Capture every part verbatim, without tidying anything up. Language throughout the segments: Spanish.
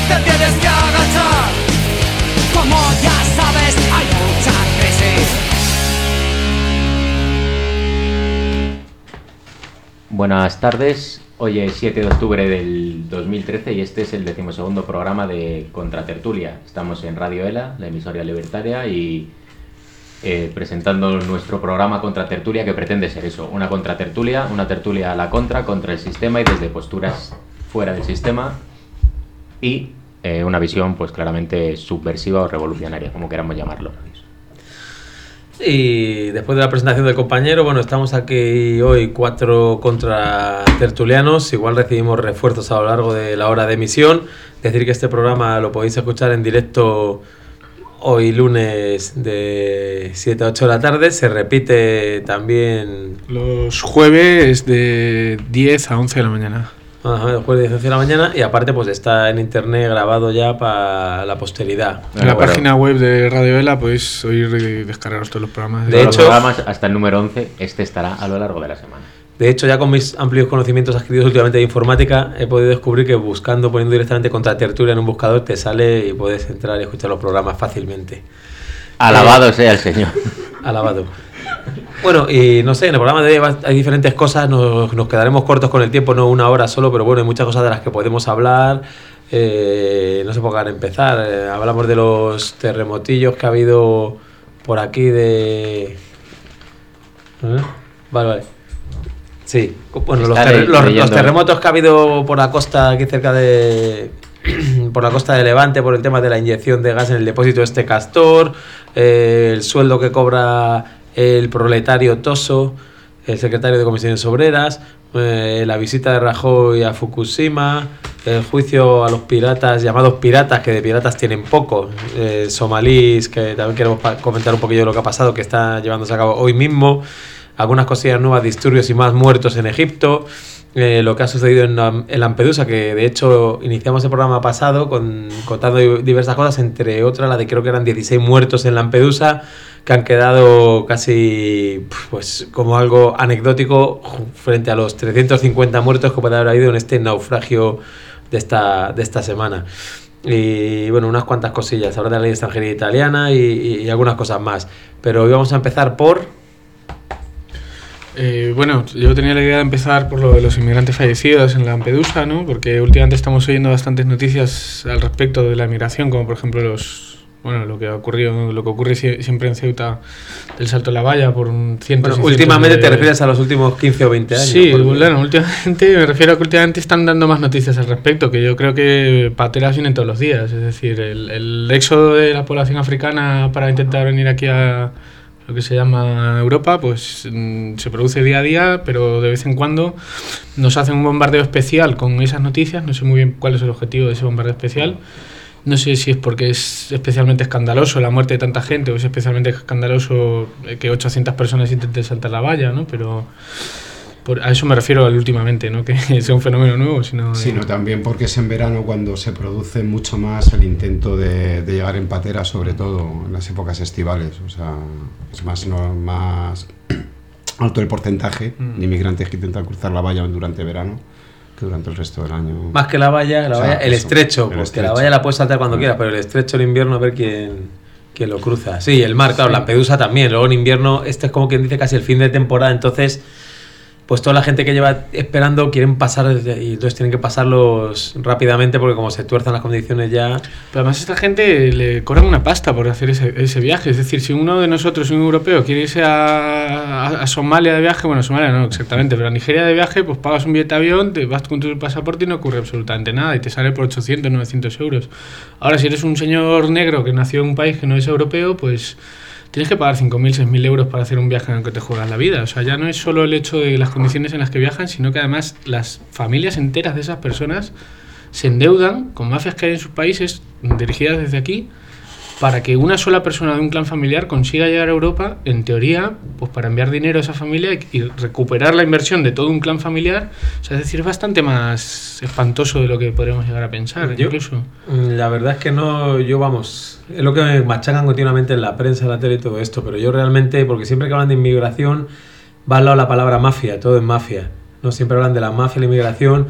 te tienes que agachar. Como ya sabes, hay mucha crisis. Buenas tardes, hoy es siete de octubre del dos mil trece y este es el decimosegundo programa de Contratertulia. Estamos en Radio ELA, la emisora libertaria, y eh, presentando nuestro programa Contratertulia, que pretende ser eso, una contratertulia, una tertulia a la contra, contra el sistema y desde posturas fuera del sistema, y eh, una visión pues claramente subversiva o revolucionaria, como queramos llamarlo. Y después de la presentación del compañero, bueno, estamos aquí hoy cuatro contratertulianos. Igual recibimos refuerzos a lo largo de la hora de emisión. Decir que este programa lo podéis escuchar en directo hoy lunes de siete a ocho de la tarde. Se repite también los jueves de diez a once de la mañana. Ajá, el jueves de diez a once de la mañana, y aparte pues está en internet grabado ya para la posteridad. En la bueno, página web de Radio ELA podéis oír y descargaros todos los programas. De, de hecho, los programas hasta el número once, este estará a lo largo de la semana. De hecho, ya con mis amplios conocimientos adquiridos últimamente de informática, he podido descubrir que buscando, poniendo directamente Contratertulia en un buscador, te sale y puedes entrar y escuchar los programas fácilmente. Alabado eh, sea el Señor. Alabado. Bueno, y no sé, en el programa de hoy hay diferentes cosas, nos, nos quedaremos cortos con el tiempo, no una hora solo, pero bueno, hay muchas cosas de las que podemos hablar. Eh, no sé por qué empezar. Eh, hablamos de los terremotillos que ha habido por aquí de... ¿Eh? Vale, vale. Sí, bueno, los, ter- los, los terremotos que ha habido por la costa, aquí cerca de... por la costa de Levante, por el tema de la inyección de gas en el depósito de este Castor, eh, el sueldo que cobra el proletario Toso, el secretario de Comisiones Obreras, eh, la visita de Rajoy a Fukushima, el juicio a los piratas, llamados piratas, que de piratas tienen poco, eh, somalíes, que también queremos pa- comentar un poquillo de lo que ha pasado, que está llevándose a cabo hoy mismo, algunas cosillas nuevas, disturbios y más muertos en Egipto. Eh, lo que ha sucedido en, en Lampedusa, que de hecho iniciamos el programa pasado con, contando diversas cosas, entre otras la de creo que eran dieciséis muertos en Lampedusa, que han quedado casi pues como algo anecdótico frente a los trescientos cincuenta muertos que puede haber habido en este naufragio de esta, de esta semana. Y bueno, unas cuantas cosillas, hablar de la ley de extranjería italiana y, y, y algunas cosas más. Pero hoy vamos a empezar por... Eh, bueno, yo tenía la idea de empezar por lo de los inmigrantes fallecidos en Lampedusa, ¿no? Porque últimamente estamos oyendo bastantes noticias al respecto de la migración, como por ejemplo los, bueno, lo que ha ocurrido, lo que ocurre siempre en Ceuta, del salto a la valla por un cientos bueno, últimamente de... te refieres a los últimos quince o veinte años. Sí, porque... bueno, últimamente me refiero a que últimamente están dando más noticias al respecto, que yo creo que pateras vienen todos los días, es decir, el, el éxodo de la población africana para intentar venir aquí a lo que se llama Europa, pues mmm, se produce día a día, pero de vez en cuando nos hacen un bombardeo especial con esas noticias. No sé muy bien cuál es el objetivo de ese bombardeo especial. No sé si es porque es especialmente escandaloso la muerte de tanta gente o es especialmente escandaloso que ochocientas personas intenten saltar la valla, ¿no? Pero por, a eso me refiero últimamente, no que sea un fenómeno nuevo, sino... Sino eh, también porque es en verano cuando se produce mucho más el intento de, de llegar en patera, sobre todo en las épocas estivales. O sea, es más, no, más alto el porcentaje mm. de inmigrantes que intentan cruzar la valla durante verano que durante el resto del año. Más que la valla, la o sea, valla el eso, estrecho, el porque estrecho. La valla la puedes saltar cuando mm. quieras, pero el estrecho en invierno a ver quién... que lo cruza. Sí, el mar, claro, sí. Lampedusa también. Luego en invierno, este es como quien dice casi el fin de temporada, entonces pues toda la gente que lleva esperando quieren pasar y entonces tienen que pasarlos rápidamente porque como se tuerzan las condiciones ya... Pero además a esta gente le cobran una pasta por hacer ese, ese viaje. Es decir, si uno de nosotros, un europeo, quiere irse a, a, a Somalia de viaje, bueno, Somalia no exactamente, pero a Nigeria de viaje, pues pagas un billete de avión, te vas con tu pasaporte y no ocurre absolutamente nada y te sale por ochocientos, novecientos euros. Ahora, si eres un señor negro que nació en un país que no es europeo, pues... tienes que pagar cinco mil, seis mil euros para hacer un viaje en el que te juegas la vida. O sea, ya no es solo el hecho de las condiciones en las que viajan, sino que además las familias enteras de esas personas se endeudan con mafias que hay en sus países, dirigidas desde aquí, para que una sola persona de un clan familiar consiga llegar a Europa, en teoría, pues para enviar dinero a esa familia y, y recuperar la inversión de todo un clan familiar. O sea, es decir, es bastante más espantoso de lo que podríamos llegar a pensar, yo, incluso. La verdad es que no, yo vamos, es lo que me machacan continuamente en la prensa, en la tele y todo esto, pero yo realmente, porque siempre que hablan de inmigración, va al lado la palabra mafia, todo es mafia, ¿no? Siempre hablan de la mafia, la inmigración.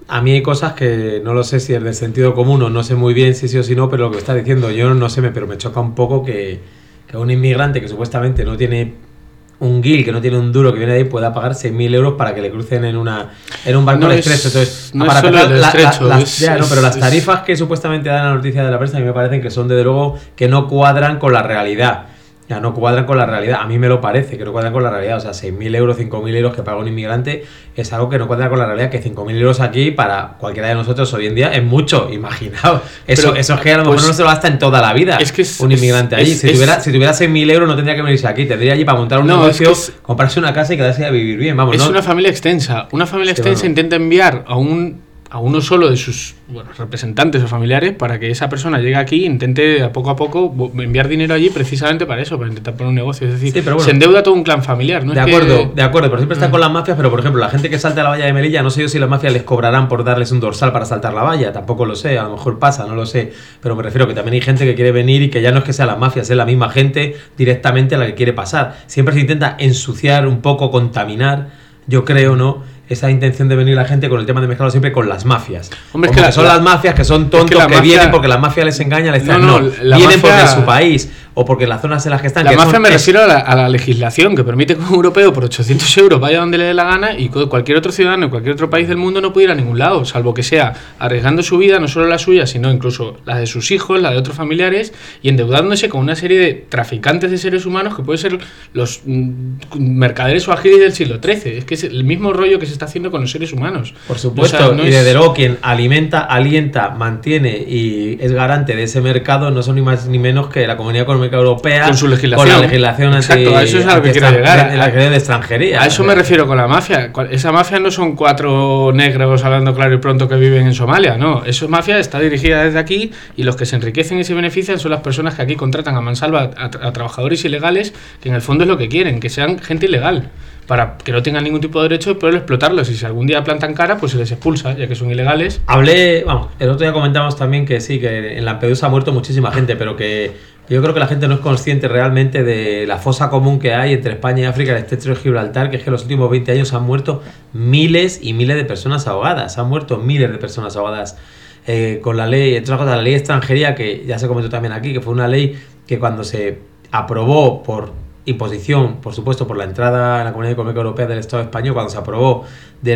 a mí hay cosas que no lo sé si es del sentido común o no sé muy bien si sí o si no, pero lo que está diciendo yo no sé, pero me choca un poco que, que un inmigrante que supuestamente no tiene un guil, que no tiene un duro, que viene de ahí, pueda pagar seis mil euros para que le crucen en una en un barco no estrecho. Es, Entonces, no para es solo empezar, el la, estrecho, la, es, ya, no, pero es, las tarifas es... que supuestamente dan la noticia de la prensa a mí me parecen que son desde luego que no cuadran con la realidad. Ya no cuadran con la realidad, a mí me lo parece que no cuadran con la realidad, o sea, seis mil euros, cinco mil euros que paga un inmigrante es algo que no cuadra con la realidad, que cinco mil euros aquí para cualquiera de nosotros hoy en día es mucho, imaginaos, eso, Pero, eso es que a lo mejor pues, no se lo gasta en toda la vida es que es, un inmigrante es, allí, es, si, es, tuviera, si tuviera seis mil euros no tendría que venirse aquí, tendría allí para montar un no, negocio, es que es, comprarse una casa y quedarse a vivir bien, vamos. Es ¿no? una familia extensa, una familia sí, extensa bueno. intenta enviar a un a uno solo de sus bueno, representantes o familiares para que esa persona llegue aquí e intente a poco a poco enviar dinero allí precisamente para eso, para intentar poner un negocio. Es decir, sí, pero bueno, se endeuda todo un clan familiar, ¿no? De es acuerdo, que... de acuerdo, pero siempre están Mm. con las mafias, pero por ejemplo, la gente que salta a la valla de Melilla, no sé yo si las mafias les cobrarán por darles un dorsal para saltar la valla, tampoco lo sé, a lo mejor pasa, no lo sé, pero me refiero que también hay gente que quiere venir y que ya no es que sea las mafias, es la misma gente directamente a la que quiere pasar. Siempre se intenta ensuciar un poco, contaminar, yo creo, ¿no? Esa intención de venir la gente con el tema de mezclarlo siempre con las mafias. Hombre, es Como que, que la, son la, las mafias que son tontos, es que, que mafia, vienen porque las mafias les engañan, les traen. No, No, no, la vienen mafia, porque su país o porque las zonas en las que están. La que mafia son, me es, refiero a la, a la legislación que permite que un europeo por ochocientos euros vaya donde le dé la gana y cualquier otro ciudadano en cualquier otro país del mundo no puede ir a ningún lado, salvo que sea arriesgando su vida, no solo la suya, sino incluso la de sus hijos, la de otros familiares y endeudándose con una serie de traficantes de seres humanos que pueden ser los mm, mercaderes o agiles del siglo trece. Es que es el mismo rollo que se está haciendo con los seres humanos. Por supuesto, o sea, no y es... desde luego quien alimenta, alienta, mantiene y es garante de ese mercado no son ni más ni menos que la Comunidad Económica Europea con su legislación. Con la legislación anti, Exacto, a eso es a lo que quiero llegar. De, la de extranjería. A eso me refiero con la mafia. Esa mafia no son cuatro negros hablando claro y pronto que viven en Somalia, no. Esa mafia está dirigida desde aquí y los que se enriquecen y se benefician son las personas que aquí contratan a mansalva a, a, a trabajadores ilegales que en el fondo es lo que quieren, que sean gente ilegal, para que no tengan ningún tipo de derecho de poder explotarlos y si algún día plantan cara pues se les expulsa ya que son ilegales. Hablé, vamos, el otro día comentamos también que sí, que en Lampedusa ha muerto muchísima gente, pero que yo creo que la gente no es consciente realmente de la fosa común que hay entre España y África, el estrecho de Gibraltar, que es que en los últimos veinte años han muerto miles y miles de personas ahogadas, han muerto miles de personas ahogadas eh, con la ley, entre otras cosas, la ley de extranjería, que ya se comentó también aquí, que fue una ley que cuando se aprobó por imposición, por supuesto, por la entrada en la Comunidad Económica Europea del Estado español, cuando se aprobó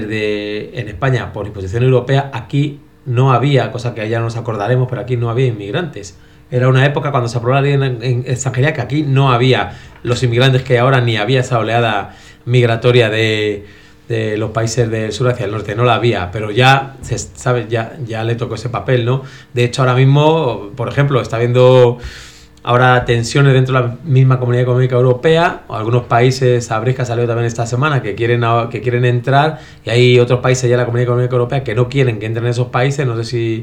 desde en España por imposición europea, aquí no había, cosa que ya nos acordaremos, pero aquí no había inmigrantes. Era una época cuando se aprobó la ley en, en extranjería que aquí no había los inmigrantes que hay ahora, ni había esa oleada migratoria de, de los países del sur hacia el norte, no la había, pero ya se sabe, ya, ya le tocó ese papel, ¿no? De hecho, ahora mismo, por ejemplo, está habiendo ahora tensiones dentro de la misma Comunidad Económica Europea, o algunos países, sabréis que ha salido también esta semana, que quieren, que quieren entrar, y hay otros países ya de la Comunidad Económica Europea que no quieren que entren en esos países, no sé si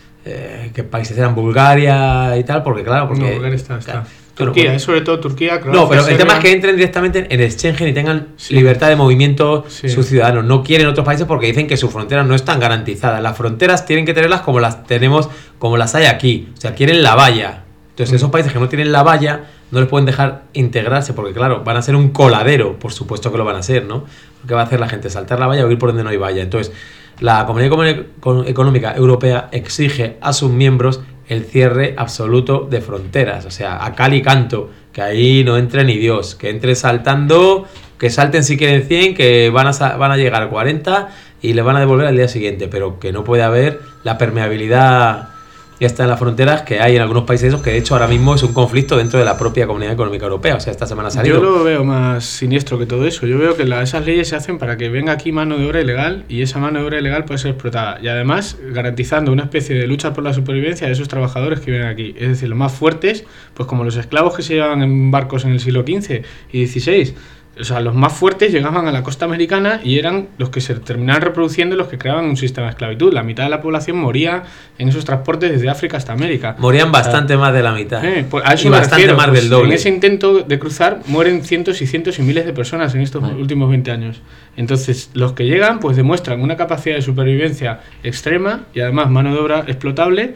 eh, qué países eran, Bulgaria y tal, porque claro, porque... No, Bulgaria está, está. Claro, Turquía, bueno, es sobre todo Turquía, Croacia, no, pero el Serbia. tema es que entren directamente en Schengen y tengan sí. libertad de movimiento sí. sus ciudadanos. No quieren otros países porque dicen que sus fronteras no están garantizadas. Las fronteras tienen que tenerlas como las tenemos, como las hay aquí. O sea, quieren la valla. Entonces, esos países que no tienen la valla no les pueden dejar integrarse porque, claro, van a ser un coladero. Por supuesto que lo van a ser, ¿no? ¿Qué va a hacer la gente? Saltar la valla o ir por donde no hay valla. Entonces, la Comunidad Económica Europea exige a sus miembros el cierre absoluto de fronteras. O sea, a cal y canto, que ahí no entre ni Dios. Que entre saltando, que salten si quieren cien, que van a, van a llegar a cuarenta y le van a devolver al día siguiente. Pero que no puede haber la permeabilidad ya está en las fronteras que hay en algunos países esos, que de hecho ahora mismo es un conflicto dentro de la propia Comunidad Económica Europea. O sea, esta semana ha salido. Yo lo veo más siniestro que todo eso. Yo veo que la, esas leyes se hacen para que venga aquí mano de obra ilegal y esa mano de obra ilegal puede ser explotada. Y además garantizando una especie de lucha por la supervivencia de esos trabajadores que vienen aquí. Es decir, los más fuertes, pues como los esclavos que se llevaban en barcos en el siglo quince y dieciséis. O sea, los más fuertes llegaban a la costa americana y eran los que se terminaban reproduciendo, los que creaban un sistema de esclavitud. La mitad de la población moría en esos transportes desde África hasta América. Morían bastante o sea, más de la mitad. Eh, pues a eso y me bastante refiero, más pues, del doble. En ese intento de cruzar mueren cientos y cientos y miles de personas en estos vale. últimos veinte años. Entonces, los que llegan pues demuestran una capacidad de supervivencia extrema y además mano de obra explotable,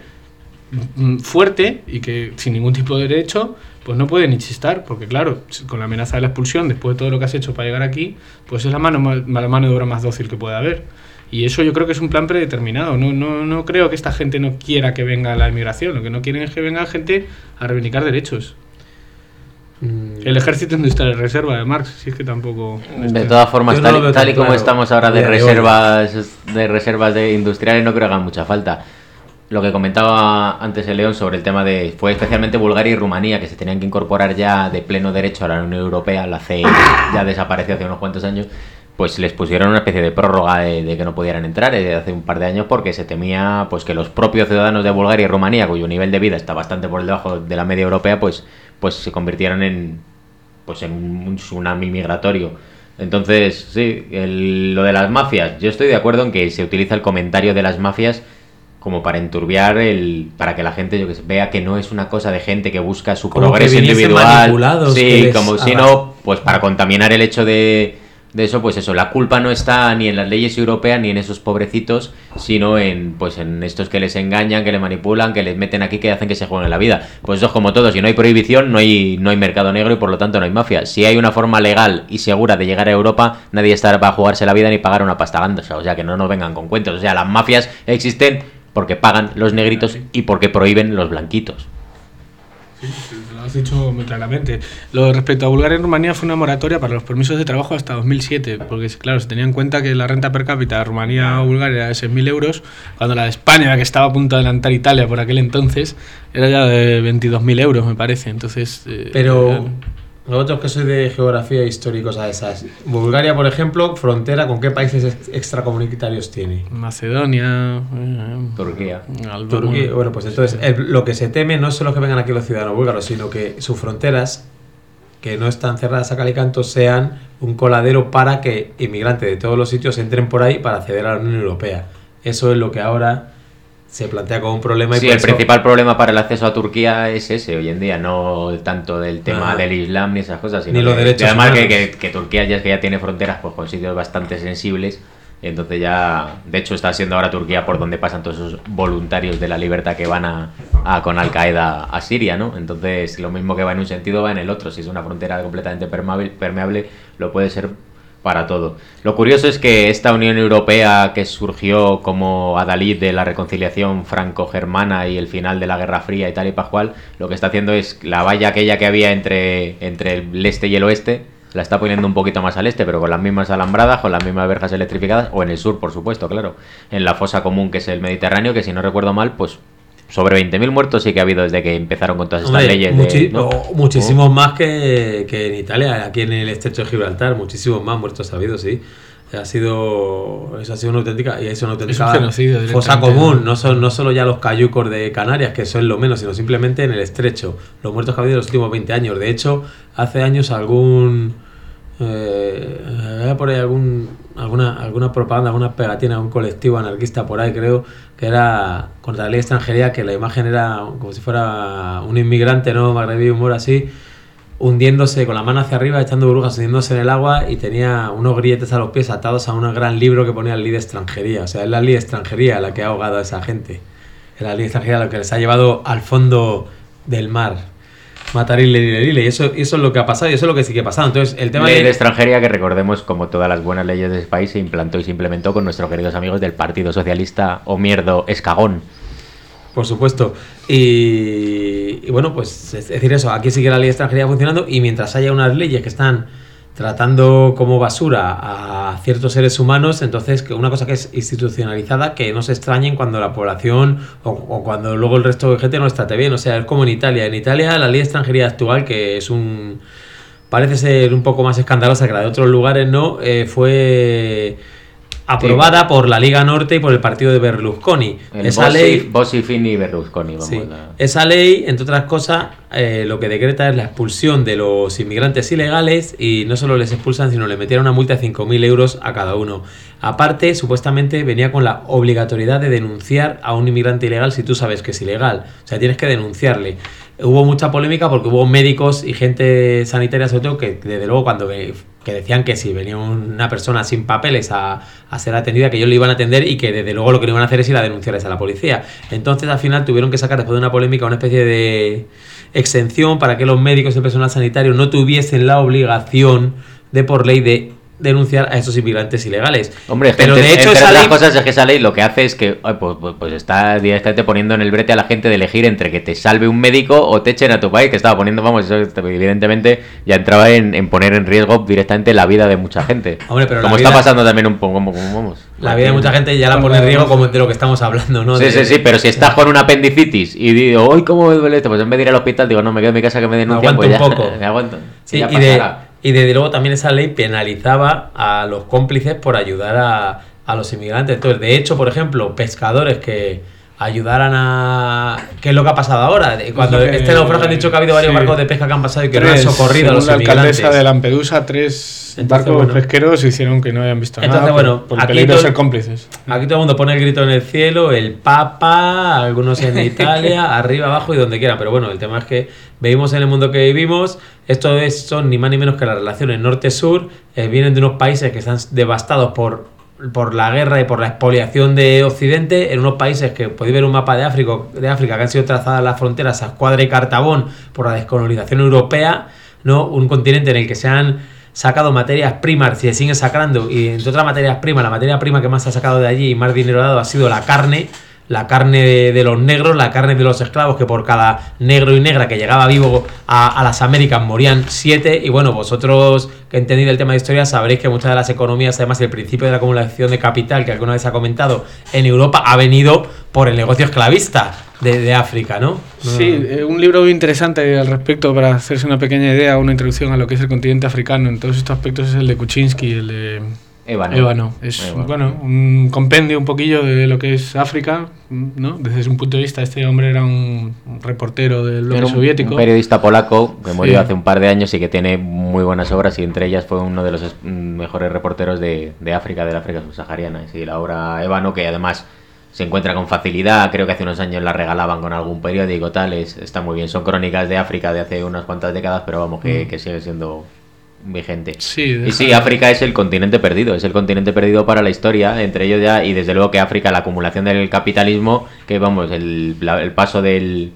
fuerte y que sin ningún tipo de derecho pues no pueden ni chistar, porque claro, con la amenaza de la expulsión después de todo lo que has hecho para llegar aquí, pues es la mano, la mano de obra más dócil que puede haber. Y eso yo creo que es un plan predeterminado. No, no, no creo que esta gente no quiera que venga la inmigración. Lo que no quieren es que venga gente a reivindicar derechos. El ejército industrial de reserva de Marx, si es que tampoco... De todas formas, no tal, tal y como claro. estamos ahora de De reservas de reservas de industriales, no creo que hagan mucha falta. Lo que comentaba antes el León sobre el tema de... Fue especialmente Bulgaria y Rumanía, que se tenían que incorporar ya de pleno derecho a la Unión Europea. La C E I ya desapareció hace unos cuantos años. Pues les pusieron una especie de prórroga de, de que no pudieran entrar eh, hace un par de años, porque se temía pues que los propios ciudadanos de Bulgaria y Rumanía, cuyo nivel de vida está bastante por debajo de la media europea, pues, pues se convirtieran en, pues en un tsunami migratorio. Entonces, sí, el, lo de las mafias, yo estoy de acuerdo en que se utiliza el comentario de las mafias como para enturbiar el, para que la gente yo que sé, vea que no es una cosa de gente que busca su Como progreso que viniesen individual, manipulados, que sí, les como si arras- no, pues para contaminar el hecho de de eso, pues eso, la culpa no está ni en las leyes europeas ni en esos pobrecitos, sino en pues en estos que les engañan, que les manipulan, que les meten aquí, que hacen que se jueguen la vida. Pues eso es como todo, si no hay prohibición, no hay no hay mercado negro y por lo tanto no hay mafia. Si hay una forma legal y segura de llegar a Europa, nadie estará para jugarse la vida ni pagar una pasta gandosa, o sea, que no nos vengan con cuentos. O sea, las mafias existen porque pagan los negritos y porque prohíben los blanquitos. Lo has dicho muy claramente. Lo respecto a Bulgaria y Rumanía fue una moratoria para los permisos de trabajo hasta dos mil siete, porque claro, se tenía en cuenta que la renta per cápita de Rumanía o Bulgaria era de seis mil euros, cuando la de España, que estaba a punto de adelantar Italia por aquel entonces, era ya de veintidós mil euros, me parece. Entonces, eh, Pero eh, vosotros que sois de geografía e históricos a esas, Bulgaria, por ejemplo, frontera, ¿con qué países ex- extracomunitarios tiene? Macedonia, eh, Turquía. Albania. Turquía. Bueno, pues entonces el- lo que se teme no es solo que vengan aquí los ciudadanos búlgaros, sino que sus fronteras, que no están cerradas a cal y canto, sean un coladero para que inmigrantes de todos los sitios entren por ahí para acceder a la Unión Europea. Eso es lo que ahora se plantea como un problema. Y Sí, por el eso- principal problema para el acceso a Turquía es ese hoy en día, no tanto del tema Ah. del Islam ni esas cosas, sino Ni los que- derechos que además que, humanos. que, que Turquía ya es que ya tiene fronteras pues con sitios bastante sensibles, y entonces ya, de hecho está siendo ahora Turquía por donde pasan todos esos voluntarios de la libertad que van a, a con Al Qaeda a Siria, ¿no? Entonces lo mismo que va en un sentido va en el otro, si es una frontera completamente permeable, permeable lo puede ser para todo. Lo curioso es que esta Unión Europea que surgió como adalid de la reconciliación franco-germana y el final de la Guerra Fría y tal y pascual, lo que está haciendo es la valla aquella que había entre, entre el este y el oeste, la está poniendo un poquito más al este, pero con las mismas alambradas, con las mismas verjas electrificadas, o en el sur, por supuesto, claro, en la fosa común que es el Mediterráneo, que si no recuerdo mal, pues sobre veinte mil muertos sí que ha habido desde que empezaron con todas estas Hombre, leyes. muchi- de, ¿no? o- muchísimos más que, que en Italia, aquí en el estrecho de Gibraltar, muchísimos más muertos ha habido, sí. Ha sido, eso ha sido una auténtica, y es una auténtica un genocidio fosa directamente. común, no son no solo ya los cayucos de Canarias, que son lo menos, sino simplemente en el estrecho, los muertos que ha habido en los últimos veinte años. De hecho, hace años algún eh, había por ahí algún alguna alguna propaganda, alguna pegatina, un colectivo anarquista por ahí, creo que era contra la ley de extranjería, que la imagen era como si fuera un inmigrante, no magrebí, humor así, hundiéndose con la mano hacia arriba, echando burbujas, hundiéndose en el agua, y tenía unos grilletes a los pies atados a un gran libro que ponía ley de extranjería. O sea, es la ley de extranjería la que ha ahogado a esa gente. Es la ley de extranjería la que les ha llevado al fondo del mar. Matarile, lile, lile. Y eso, y eso es lo que ha pasado, y eso es lo que sí que ha pasado. Entonces, el tema Ley de de... extranjería que, recordemos, como todas las buenas leyes de ese país, se implantó y se implementó con nuestros queridos amigos del Partido Socialista o mierdo Escagón. Por supuesto. Y, y bueno, pues es decir eso, aquí sigue la ley de extranjería funcionando, y mientras haya unas leyes que están tratando como basura a ciertos seres humanos, entonces que una cosa que es institucionalizada, que no se extrañen cuando la población o, o cuando luego el resto de gente no les trate bien. O sea, es como en Italia. En Italia la ley de extranjería actual, que es un... parece ser un poco más escandalosa que la de otros lugares, ¿no? Eh, fue aprobada sí. por la Liga Norte y por el partido de Berlusconi. El esa Bossi, ley... Bossi Fini y Berlusconi, vamos Sí. a... Esa ley, entre otras cosas, eh, lo que decreta es la expulsión de los inmigrantes ilegales, y no solo les expulsan, sino le metieron una multa de cinco mil euros a cada uno. Aparte, supuestamente venía con la obligatoriedad de denunciar a un inmigrante ilegal si tú sabes que es ilegal. O sea, tienes que denunciarle. Hubo mucha polémica porque hubo médicos y gente sanitaria, sobre todo, que desde luego cuando ve, que decían que si venía una persona sin papeles a, a ser atendida, que ellos le iban a atender, y que desde luego lo que no iban a hacer es ir a denunciarles a la policía. Entonces al final tuvieron que sacar, después de una polémica, una especie de exención para que los médicos y el personal sanitario no tuviesen la obligación de por ley de denunciar a esos inmigrantes ilegales. Hombre, pero gente, de hecho entre esa otras ley... cosas es que esa ley lo que hace es que ay, pues, pues, pues está directamente poniendo en el brete a la gente de elegir entre que te salve un médico o te echen a tu país, que estaba poniendo, vamos, eso evidentemente ya entraba en, en poner en riesgo directamente la vida de mucha gente. Hombre, pero como la está vida- pasando también un poco, como, como vamos. La vida de mucha gente ya la pone en riesgo como de lo que estamos hablando, ¿no? Sí, De- sí, sí, pero si estás con una apendicitis y digo, uy, ¿cómo me duele esto? Pues en vez de ir al hospital, digo, no, me quedo en mi casa que me denuncian, Aguanto pues ya, un poco. me aguanto. Sí, ya y, de, pasará. y desde luego también esa ley penalizaba a los cómplices por ayudar a, a los inmigrantes. Entonces, de hecho, por ejemplo, pescadores que ayudaran a... ¿Qué es lo que ha pasado ahora? De- Cuando Dice que- este naufragio han dicho que ha habido varios sí. barcos de pesca que han pasado y que no han Tres, socorrido a los según la inmigrantes. alcaldesa de Lampedusa, tres Entonces, barcos bueno. pesqueros hicieron que no habían visto Entonces, nada bueno, por, por el aquí peligro de todo- ser cómplices. Aquí todo el mundo pone el grito en el cielo, el Papa, algunos en Italia, arriba, abajo y donde quiera. Pero bueno, el tema es que vivimos en el mundo que vivimos. Esto es, son ni más ni menos que las relaciones norte-sur. Eh, vienen de unos países que están devastados por, por la guerra y por la expoliación de Occidente. En unos países que podéis ver un mapa de África, de África que han sido trazadas las fronteras a Escuadra y Cartabón por la descolonización europea, ¿no? Un continente en el que se han sacado materias primas y se siguen sacando, y entre otras materias primas, la materia prima que más se ha sacado de allí y más dinero ha dado ha sido la carne, la carne de, de los negros, la carne de los esclavos, que por cada negro y negra que llegaba vivo a, a las Américas morían siete. Y bueno, vosotros que entendéis el tema de historia sabréis que muchas de las economías, además el principio de la acumulación de capital que alguna vez se ha comentado en Europa, ha venido por el negocio esclavista de, de África, ¿no? Sí, eh, un libro muy interesante al respecto para hacerse una pequeña idea, una introducción a lo que es el continente africano en todos estos aspectos es el de Kuczynski, el de Ébano. Ébano. Es Ébano. bueno, un compendio un poquillo de lo que es África, ¿no? Desde un punto de vista, este hombre era un, un reportero del bloque Era un, soviético. un periodista polaco que murió Sí. hace un par de años y que tiene muy buenas obras, y entre ellas fue uno de los es- mejores reporteros de, de África, del África subsahariana. Y sí, la obra Ébano, que además se encuentra con facilidad, creo que hace unos años la regalaban con algún periódico, tal, es, está muy bien. Son crónicas de África de hace unas cuantas décadas, pero vamos, que, Mm. que sigue siendo vigente. Sí, Y deja- sí, África es el continente perdido, es el continente perdido para la historia, entre ellos ya, y desde luego que África, la acumulación del capitalismo, que vamos, el, la- el paso del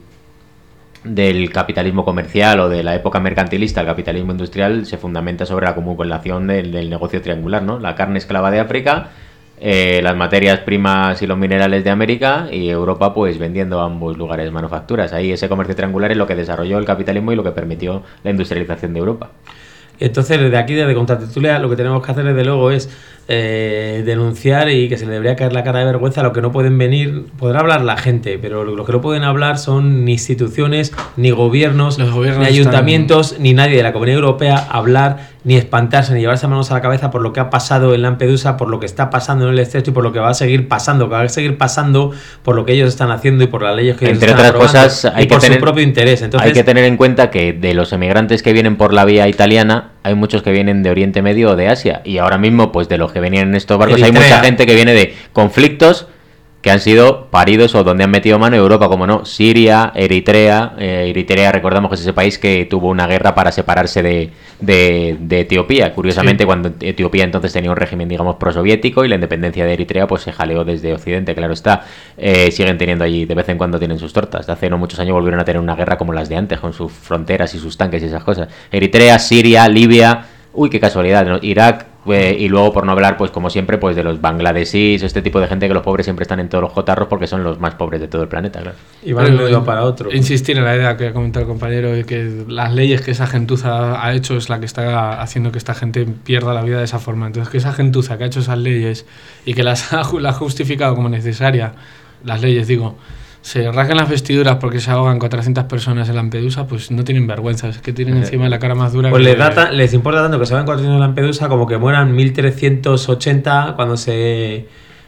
del capitalismo comercial o de la época mercantilista al capitalismo industrial se fundamenta sobre la acumulación del, del negocio triangular, ¿no? La carne esclava de África, eh, las materias primas y los minerales de América, y Europa pues vendiendo a ambos lugares manufacturas. Ahí ese comercio triangular es lo que desarrolló el capitalismo y lo que permitió la industrialización de Europa. Entonces, desde aquí, desde Contratertulia, lo que tenemos que hacer, desde luego, es eh, denunciar y que se le debería caer la cara de vergüenza a lo que no pueden venir. Podrá hablar la gente, pero lo que no pueden hablar son ni instituciones, ni gobiernos, Los gobiernos ni ayuntamientos, ni nadie de la Comunidad Europea hablar, ni espantarse, ni llevarse manos a la cabeza por lo que ha pasado en Lampedusa, por lo que está pasando en el estrecho y por lo que va a seguir pasando, que va a seguir pasando por lo que ellos están haciendo y por las leyes que ellos Entre están otras aprobando, cosas, y hay que por tener- su propio interés. Entonces, Hay que tener en cuenta que de los emigrantes que vienen por la vía italiana, hay muchos que vienen de Oriente Medio o de Asia. Y ahora mismo, pues de los que venían en estos barcos, hay Eritrea. mucha gente que viene de conflictos que han sido paridos o donde han metido mano Europa, como no, Siria, Eritrea. Eh, Eritrea, recordamos que es ese país que tuvo una guerra para separarse de, de, de Etiopía. Curiosamente, Sí. cuando Etiopía entonces tenía un régimen, digamos, prosoviético, y la independencia de Eritrea pues se jaleó desde Occidente, claro está. Eh, siguen teniendo allí, de vez en cuando tienen sus tortas. De hace no muchos años volvieron a tener una guerra como las de antes, con sus fronteras y sus tanques y esas cosas. Eritrea, Siria, Libia, uy, qué casualidad, ¿no? Irak. Eh, y luego, por no hablar, pues como siempre, pues de los bangladesíes, este tipo de gente, que los pobres siempre están en todos los jotarros porque son los más pobres de todo el planeta, claro. y van de un Pero, lado para otro. Insistir en la idea que ha comentado el compañero de que las leyes que esa gentuza ha hecho es la que está haciendo que esta gente pierda la vida de esa forma. Entonces, que esa gentuza que ha hecho esas leyes y que las ha, las ha justificado como necesaria, las leyes, digo, se rasgan las vestiduras porque se ahogan cuatrocientas personas en Lampedusa, pues no tienen vergüenza, es que tienen encima la cara más dura. Pues que- les, da ta- les importa tanto que se vayan cuatrocientos en Lampedusa como que mueran mil trescientos ochenta cuando se,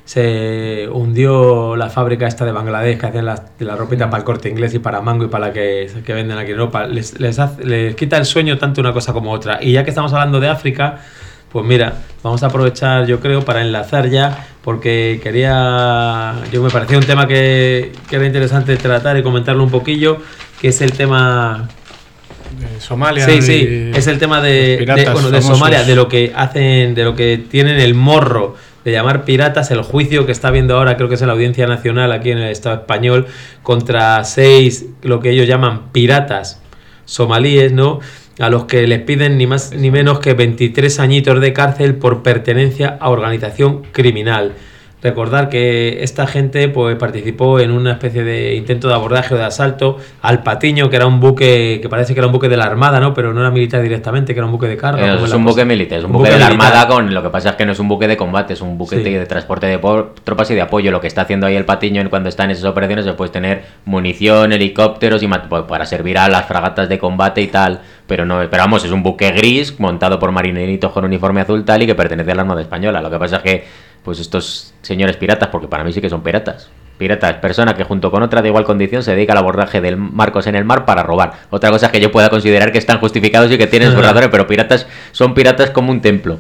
se hundió la fábrica esta de Bangladesh que hacían las, de la ropita para el Corte Inglés y para Mango y para la que, que venden aquí en Europa. Les, les, hace- les quita el sueño tanto una cosa como otra. Y ya que estamos hablando de África, pues mira, vamos a aprovechar, yo creo, para enlazar ya, porque quería, yo me parecía un tema que, que era interesante tratar y comentarlo un poquillo, que es el tema... de Somalia. Sí, y sí, es el tema de, los piratas de, bueno, de famosos. Somalia, de lo que hacen, de lo que tienen el morro de llamar piratas, el juicio que está habiendo ahora, creo que es en la Audiencia Nacional aquí en el Estado español, contra seis, lo que ellos llaman piratas somalíes, ¿no? a los que les piden ni más ni menos que veintitrés añitos de cárcel por pertenencia a organización criminal. Recordar que esta gente pues participó en una especie de intento de abordaje o de asalto al Patiño, que era un buque, que parece que era un buque de la Armada, ¿no? Pero no era militar directamente, que era un buque de carga. Eh, es un buque militar, es un, un buque, buque de la Armada, con lo que pasa es que no es un buque de combate, es un buque sí. de, de transporte de por, tropas y de apoyo. Lo que está haciendo ahí el Patiño cuando está en esas operaciones es pues tener munición, helicópteros y pues, para servir a las fragatas de combate y tal. Pero no, pero vamos, es un buque gris montado por marineritos con uniforme azul tal y que pertenece a la Armada Española. Lo que pasa es que pues estos señores piratas, porque para mí sí que son piratas. Piratas, persona que junto con otra de igual condición se dedica al abordaje de barcos en el mar para robar. Otra cosa es que yo pueda considerar que están justificados y que tienen sus razones, pero piratas son piratas como un templo.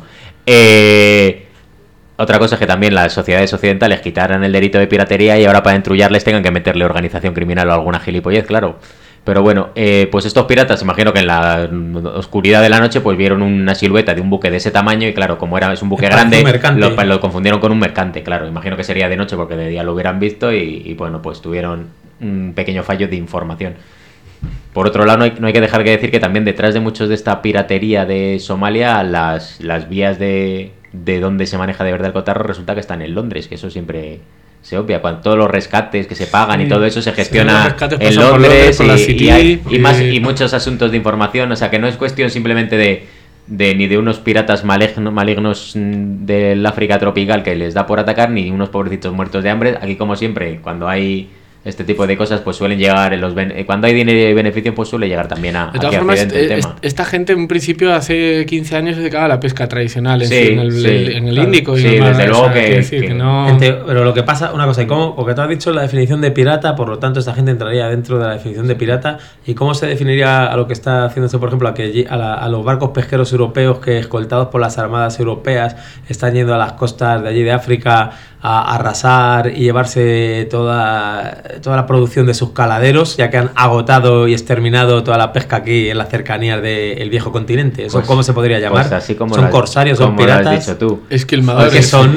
Eh... Otra cosa es que también las sociedades occidentales quitaran el delito de piratería y ahora para entrullarles tengan que meterle organización criminal o alguna gilipollez, claro. Pero bueno, eh, pues estos piratas, imagino que en la oscuridad de la noche pues vieron una silueta de un buque de ese tamaño y claro, como era es un buque es grande, un lo, lo confundieron con un mercante, claro. Imagino que sería de noche porque de día lo hubieran visto y, y bueno, pues tuvieron un pequeño fallo de información. Por otro lado, no hay, no hay que dejar de decir que también detrás de muchos de esta piratería de Somalia, las, las vías de, de donde se maneja de verdad el cotarro resulta que están en Londres, que eso siempre se obvia, cuando todos los rescates que se pagan sí, y todo eso se gestiona sí, en Londres, por Londres y, City, y, hay, y, más, y muchos asuntos de información, o sea que no es cuestión simplemente de, de ni de unos piratas maligno, malignos del África tropical que les da por atacar, ni unos pobrecitos muertos de hambre. Aquí como siempre, cuando hay este tipo de cosas pues suelen llegar en los ben- cuando hay dinero y beneficio pues suele llegar también a, de todas formas el tema. Esta gente en principio hace quince años se dedicaba a la pesca tradicional en, sí, en el, sí, el, en el claro. Índico y sí, normal, desde luego o sea, que, decir, que, que no... gente, pero lo que pasa, una cosa, ¿y cómo? Porque tú has dicho la definición de pirata, por lo tanto esta gente entraría dentro de la definición de pirata, ¿y cómo se definiría a lo que está haciéndose, por ejemplo, a, que, a, la, a los barcos pesqueros europeos que escoltados por las armadas europeas están yendo a las costas de allí de África a arrasar y llevarse toda, toda la producción de sus caladeros, ya que han agotado y exterminado toda la pesca aquí en las cercanías del viejo continente? ¿Eso pues, cómo se podría llamar? Pues así como ¿Son las, corsarios, son como piratas? Lo has dicho tú. Esquilmadores. ¿Qué son?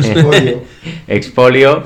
Expolio.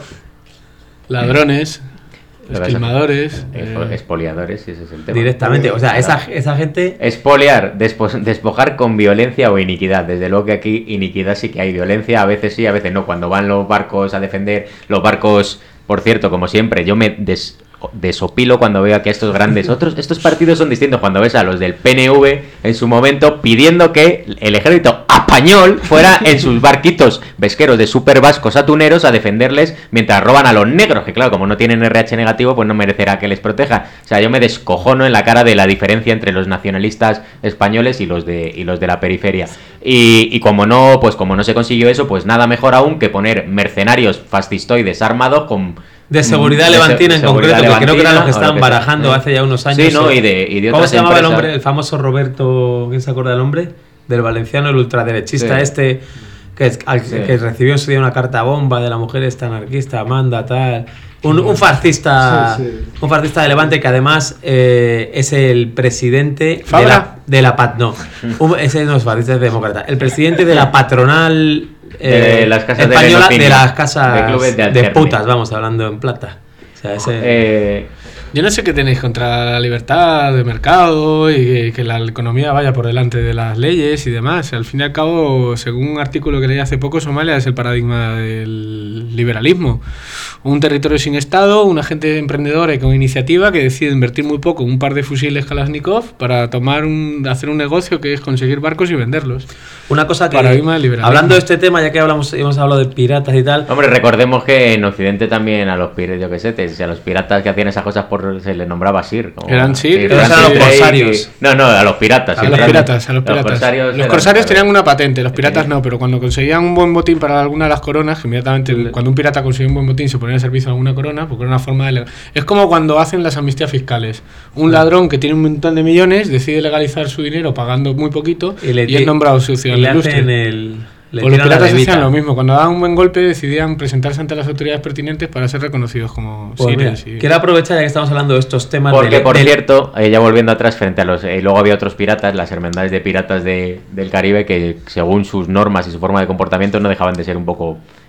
Ladrones. Esquilmadores. Eh, expoliadores, ese es el tema. Directamente, o sea, esa, esa gente... Expoliar, despo, despojar con violencia o iniquidad. Desde luego que aquí iniquidad sí que hay, violencia a veces sí, a veces no. Cuando van los barcos a defender, los barcos, por cierto, como siempre, yo me des, desopilo cuando veo que estos grandes, otros, estos partidos son distintos. Cuando ves a los del P N V en su momento pidiendo que el ejército español fuera en sus barquitos pesqueros de super vascos atuneros a defenderles mientras roban a los negros, que claro, como no tienen R H negativo, pues no merecerá que les proteja. O sea, yo me descojono en la cara de la diferencia entre los nacionalistas españoles y los de y los de la periferia. Y, y como no, pues como no se consiguió eso, pues nada mejor aún que poner mercenarios fascistoides armados con de seguridad levantina en concreto, que creo que eran los que estaban barajando hace ya unos años. Sí, ¿no? Y de, y de ¿Cómo se llamaba empresas? el hombre? El famoso Roberto, ¿quién se acuerda del nombre? Del valenciano, el ultraderechista sí. este, que, es, al, sí. que recibió en su día una carta bomba de la mujer esta anarquista, Amanda, tal. Un, un fascista sí, sí. un fascista de Levante que además eh, es el presidente de la, de la Pat no, un, ese no es fascista, es demócrata. El presidente de la patronal eh, de las casas española de, de las casas de, de, de putas, vamos, hablando en plata. O sea, ese... eh, Yo no sé qué tenéis contra la libertad de mercado y que, que la economía vaya por delante de las leyes y demás. Al fin y al cabo, según un artículo que leí hace poco, Somalia es el paradigma del liberalismo. Un territorio sin Estado, una gente emprendedora y con iniciativa que decide invertir muy poco, un par de fusiles Kalashnikov, para tomar un, hacer un negocio que es conseguir barcos y venderlos. Una cosa que, paradigma del liberalismo. Hablando de este tema, ya que hablamos, hemos hablado de piratas y tal... Hombre, recordemos que en Occidente también a los piratas, yo qué sé, te, a los piratas que hacían esas cosas por se les nombraba Sir. Como, ¿Eran Sir? Sí, eran eran los corsarios. Y, no, no, a los piratas. A los piratas, a los piratas. Los corsarios, los corsarios tenían una patente, los piratas no, pero cuando conseguían un buen botín para alguna de las coronas, que inmediatamente sí. cuando un pirata conseguía un buen botín se ponía al servicio de alguna corona, porque era una forma de... Legal. Es como cuando hacen las amnistías fiscales. Un sí. ladrón que tiene un montón de millones decide legalizar su dinero pagando muy poquito y, le, y es nombrado su ciudadano ilustre. El... Le o los piratas hacían lo mismo, cuando daban un buen golpe decidían presentarse ante las autoridades pertinentes para ser reconocidos como pues sirios. Y... Quiero aprovechar ya que estamos hablando de estos temas. Porque, del, por del... cierto, eh, ya volviendo atrás frente a los... Eh, luego había otros piratas, las hermandades de piratas de, del Caribe, que según sus normas y su forma de comportamiento no dejaban de ser un poco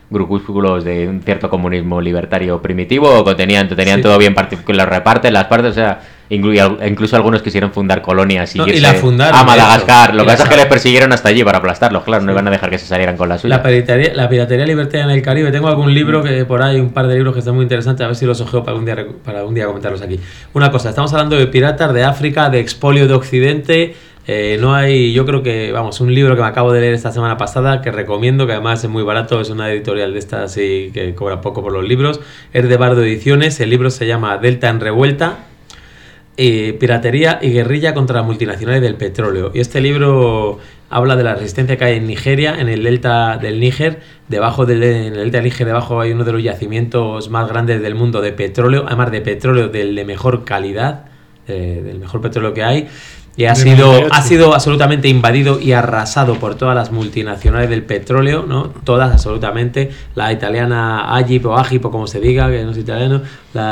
grupúsculos de un cierto comunismo libertario primitivo, o tenían, tenían sí. todo bien, los reparten las partes, o sea, incluso, incluso algunos quisieron fundar colonias y no, irse y la fundaron, a Madagascar. Lo que pasa es que les sabe. persiguieron hasta allí para aplastarlos, claro, sí. no iban a dejar que se salieran con la suya. La piratería, la piratería libertaria en el Caribe, tengo algún libro que por ahí, un par de libros que están muy interesantes, a ver si los ojeo para un día, para un día comentarlos aquí. Una cosa, estamos hablando de piratas de África, de expolio de Occidente. Eh, no hay, yo creo que, vamos, un libro que me acabo de leer esta semana pasada que recomiendo, que además es muy barato, es una editorial de estas y que cobra poco por los libros, es de Bardo Ediciones, el libro se llama Delta en Revuelta, eh, Piratería y Guerrilla contra las multinacionales del petróleo. Y este libro habla de la resistencia que hay en Nigeria, en el delta del Níger, debajo del en el delta del Níger, debajo hay uno de los yacimientos más grandes del mundo de petróleo, además de petróleo del de mejor calidad, eh, del mejor petróleo que hay. Y ha sido, ha sido absolutamente invadido y arrasado por todas las multinacionales del petróleo, ¿no? Todas, absolutamente. La italiana Agip o Agip, o como se diga, que no es italiano,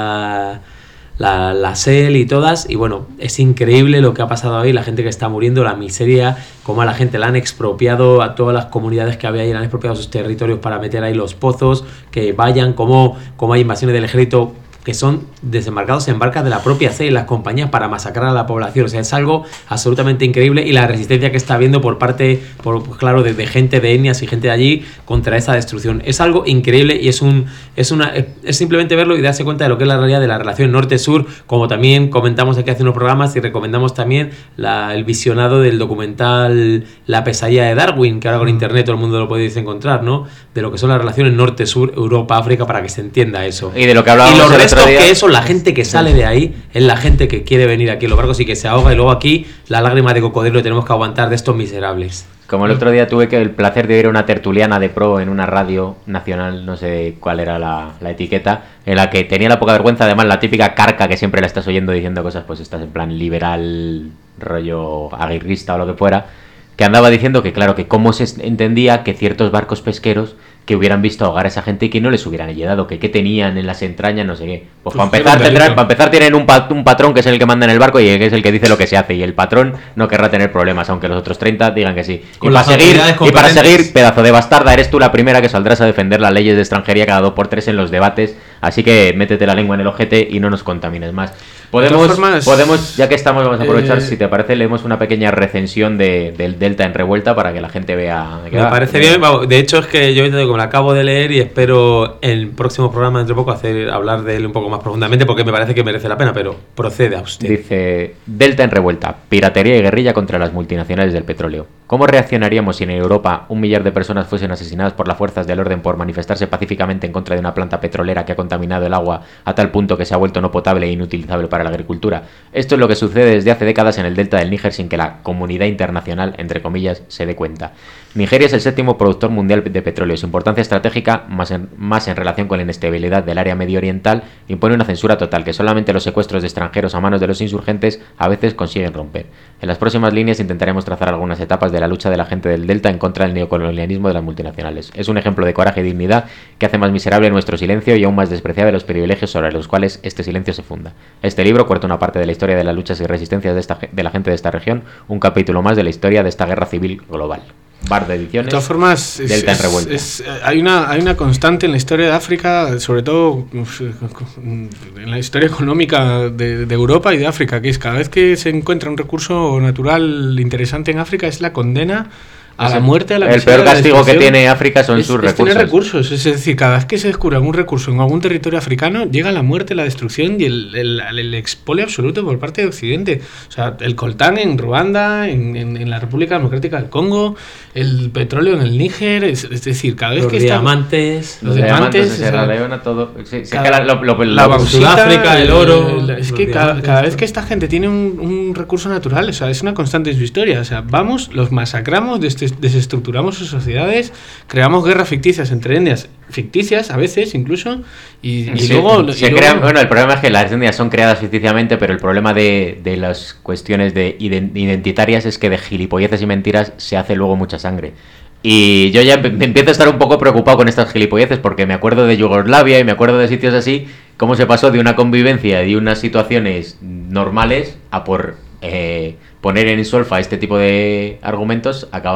la, la, la Shell y todas. Y bueno, es increíble lo que ha pasado ahí, la gente que está muriendo, la miseria, cómo a la gente la han expropiado, a todas las comunidades que había ahí, le han expropiado sus territorios para meter ahí los pozos, que vayan, cómo, cómo hay invasiones del ejército que son desembarcados en barcas de la propia C E y las compañías para masacrar a la población. O sea, es algo absolutamente increíble, y la resistencia que está habiendo por parte, por, pues claro, de, de gente de etnias y gente de allí contra esa destrucción. Es algo increíble y es un es una es simplemente verlo y darse cuenta de lo que es la realidad de la relación norte-sur, como también comentamos aquí hace unos programas y recomendamos también la, el visionado del documental La pesadilla de Darwin, que ahora con internet todo el mundo lo podéis encontrar, ¿no? De lo que son las relaciones norte-sur, Europa-África, para que se entienda eso. Y de lo que hablábamos el otro día, que eso, la gente que sale de ahí es la gente que quiere venir aquí en los barcos y que se ahoga, y luego aquí la lágrima de cocodrilo tenemos que aguantar de estos miserables. Como el otro día tuve que el placer de ir a una tertuliana de pro en una radio nacional, no sé cuál era la, la etiqueta, en la que tenía la poca vergüenza, además la típica carca que siempre la estás oyendo diciendo cosas, pues estás en plan liberal, rollo aguirrista o lo que fuera, que andaba diciendo que claro, que cómo se entendía que ciertos barcos pesqueros que hubieran visto ahogar a esa gente y que no les hubieran ayudado, que qué tenían en las entrañas, no sé qué. Pues, pues para empezar tendrán, para empezar tienen un, pat, un patrón que es el que manda en el barco y que es el que dice lo que se hace, y el patrón no querrá tener problemas, aunque los otros treinta digan que sí. Y para, seguir, y para seguir, pedazo de bastarda, eres tú la primera que saldrás a defender las leyes de extranjería cada dos por tres en los debates, así que métete la lengua en el ojete y no nos contamines más. Podemos, formas, podemos ya que estamos, vamos a aprovechar, eh, si te parece, leemos una pequeña recensión de, del Delta en Revuelta para que la gente vea. Me va. parece bien, de hecho es que yo como lo acabo de leer y espero en el próximo programa dentro de poco hacer hablar de él un poco más profundamente, porque me parece que merece la pena, pero procede a usted. Dice, Delta en Revuelta, piratería y guerrilla contra las multinacionales del petróleo. ¿Cómo reaccionaríamos si en Europa un millar de personas fuesen asesinadas por las fuerzas del orden por manifestarse pacíficamente en contra de una planta petrolera que ha contaminado el agua a tal punto que se ha vuelto no potable e inutilizable para la agricultura? Esto es lo que sucede desde hace décadas en el delta del Níger sin que la comunidad internacional, entre comillas, se dé cuenta. Nigeria es el séptimo productor mundial de petróleo. Su importancia estratégica, más en, más en relación con la inestabilidad del área medio oriental, impone una censura total que solamente los secuestros de extranjeros a manos de los insurgentes a veces consiguen romper. En las próximas líneas intentaremos trazar algunas etapas de la lucha de la gente del delta en contra del neocolonialismo de las multinacionales. Es un ejemplo de coraje y dignidad que hace más miserable nuestro silencio y aún más despreciable los privilegios sobre los cuales este silencio se funda. Este libro cuenta una parte de la historia de las luchas y resistencias de, esta, de la gente de esta región, un capítulo más de la historia de esta guerra civil global. Bardo Ediciones. De todas formas, es, Delta en es, Revuelta. Es, hay, una, hay una constante en la historia de África, sobre todo en la historia económica de, de Europa y de África, que es cada vez que se encuentra un recurso natural interesante en África es la condena a la muerte, a la el peor castigo que tiene África son es, sus es recursos. Tener recursos. Es decir, cada vez que se descubre algún recurso en algún territorio africano, llega la muerte, la destrucción y el, el, el expolio absoluto por parte de Occidente. O sea, el coltán en Ruanda, en, en, en la República Democrática del Congo, el petróleo en el Níger, es, es decir, cada vez los que diamantes, está, los diamantes, de Sierra Leona, todo. Sí, sí, cada, que la, lo, lo, la lo, Sudáfrica, el oro. El, es que cada, cada vez que esta gente tiene un, un recurso natural, o sea, es una constante en su historia. O sea, vamos, los masacramos, des, desestructuramos sus sociedades, creamos guerras ficticias entre etnias, ficticias a veces incluso, y, y sí, luego... Se y luego... crean, bueno, el problema es que las etnias son creadas ficticiamente, pero el problema de, de las cuestiones de identitarias es que de gilipolleces y mentiras se hace luego mucha sangre. Y yo ya me empiezo a estar un poco preocupado con estas gilipolleces, porque me acuerdo de Yugoslavia y me acuerdo de sitios así, cómo se pasó de una convivencia y unas situaciones normales a por eh, poner en solfa este tipo de argumentos, acabar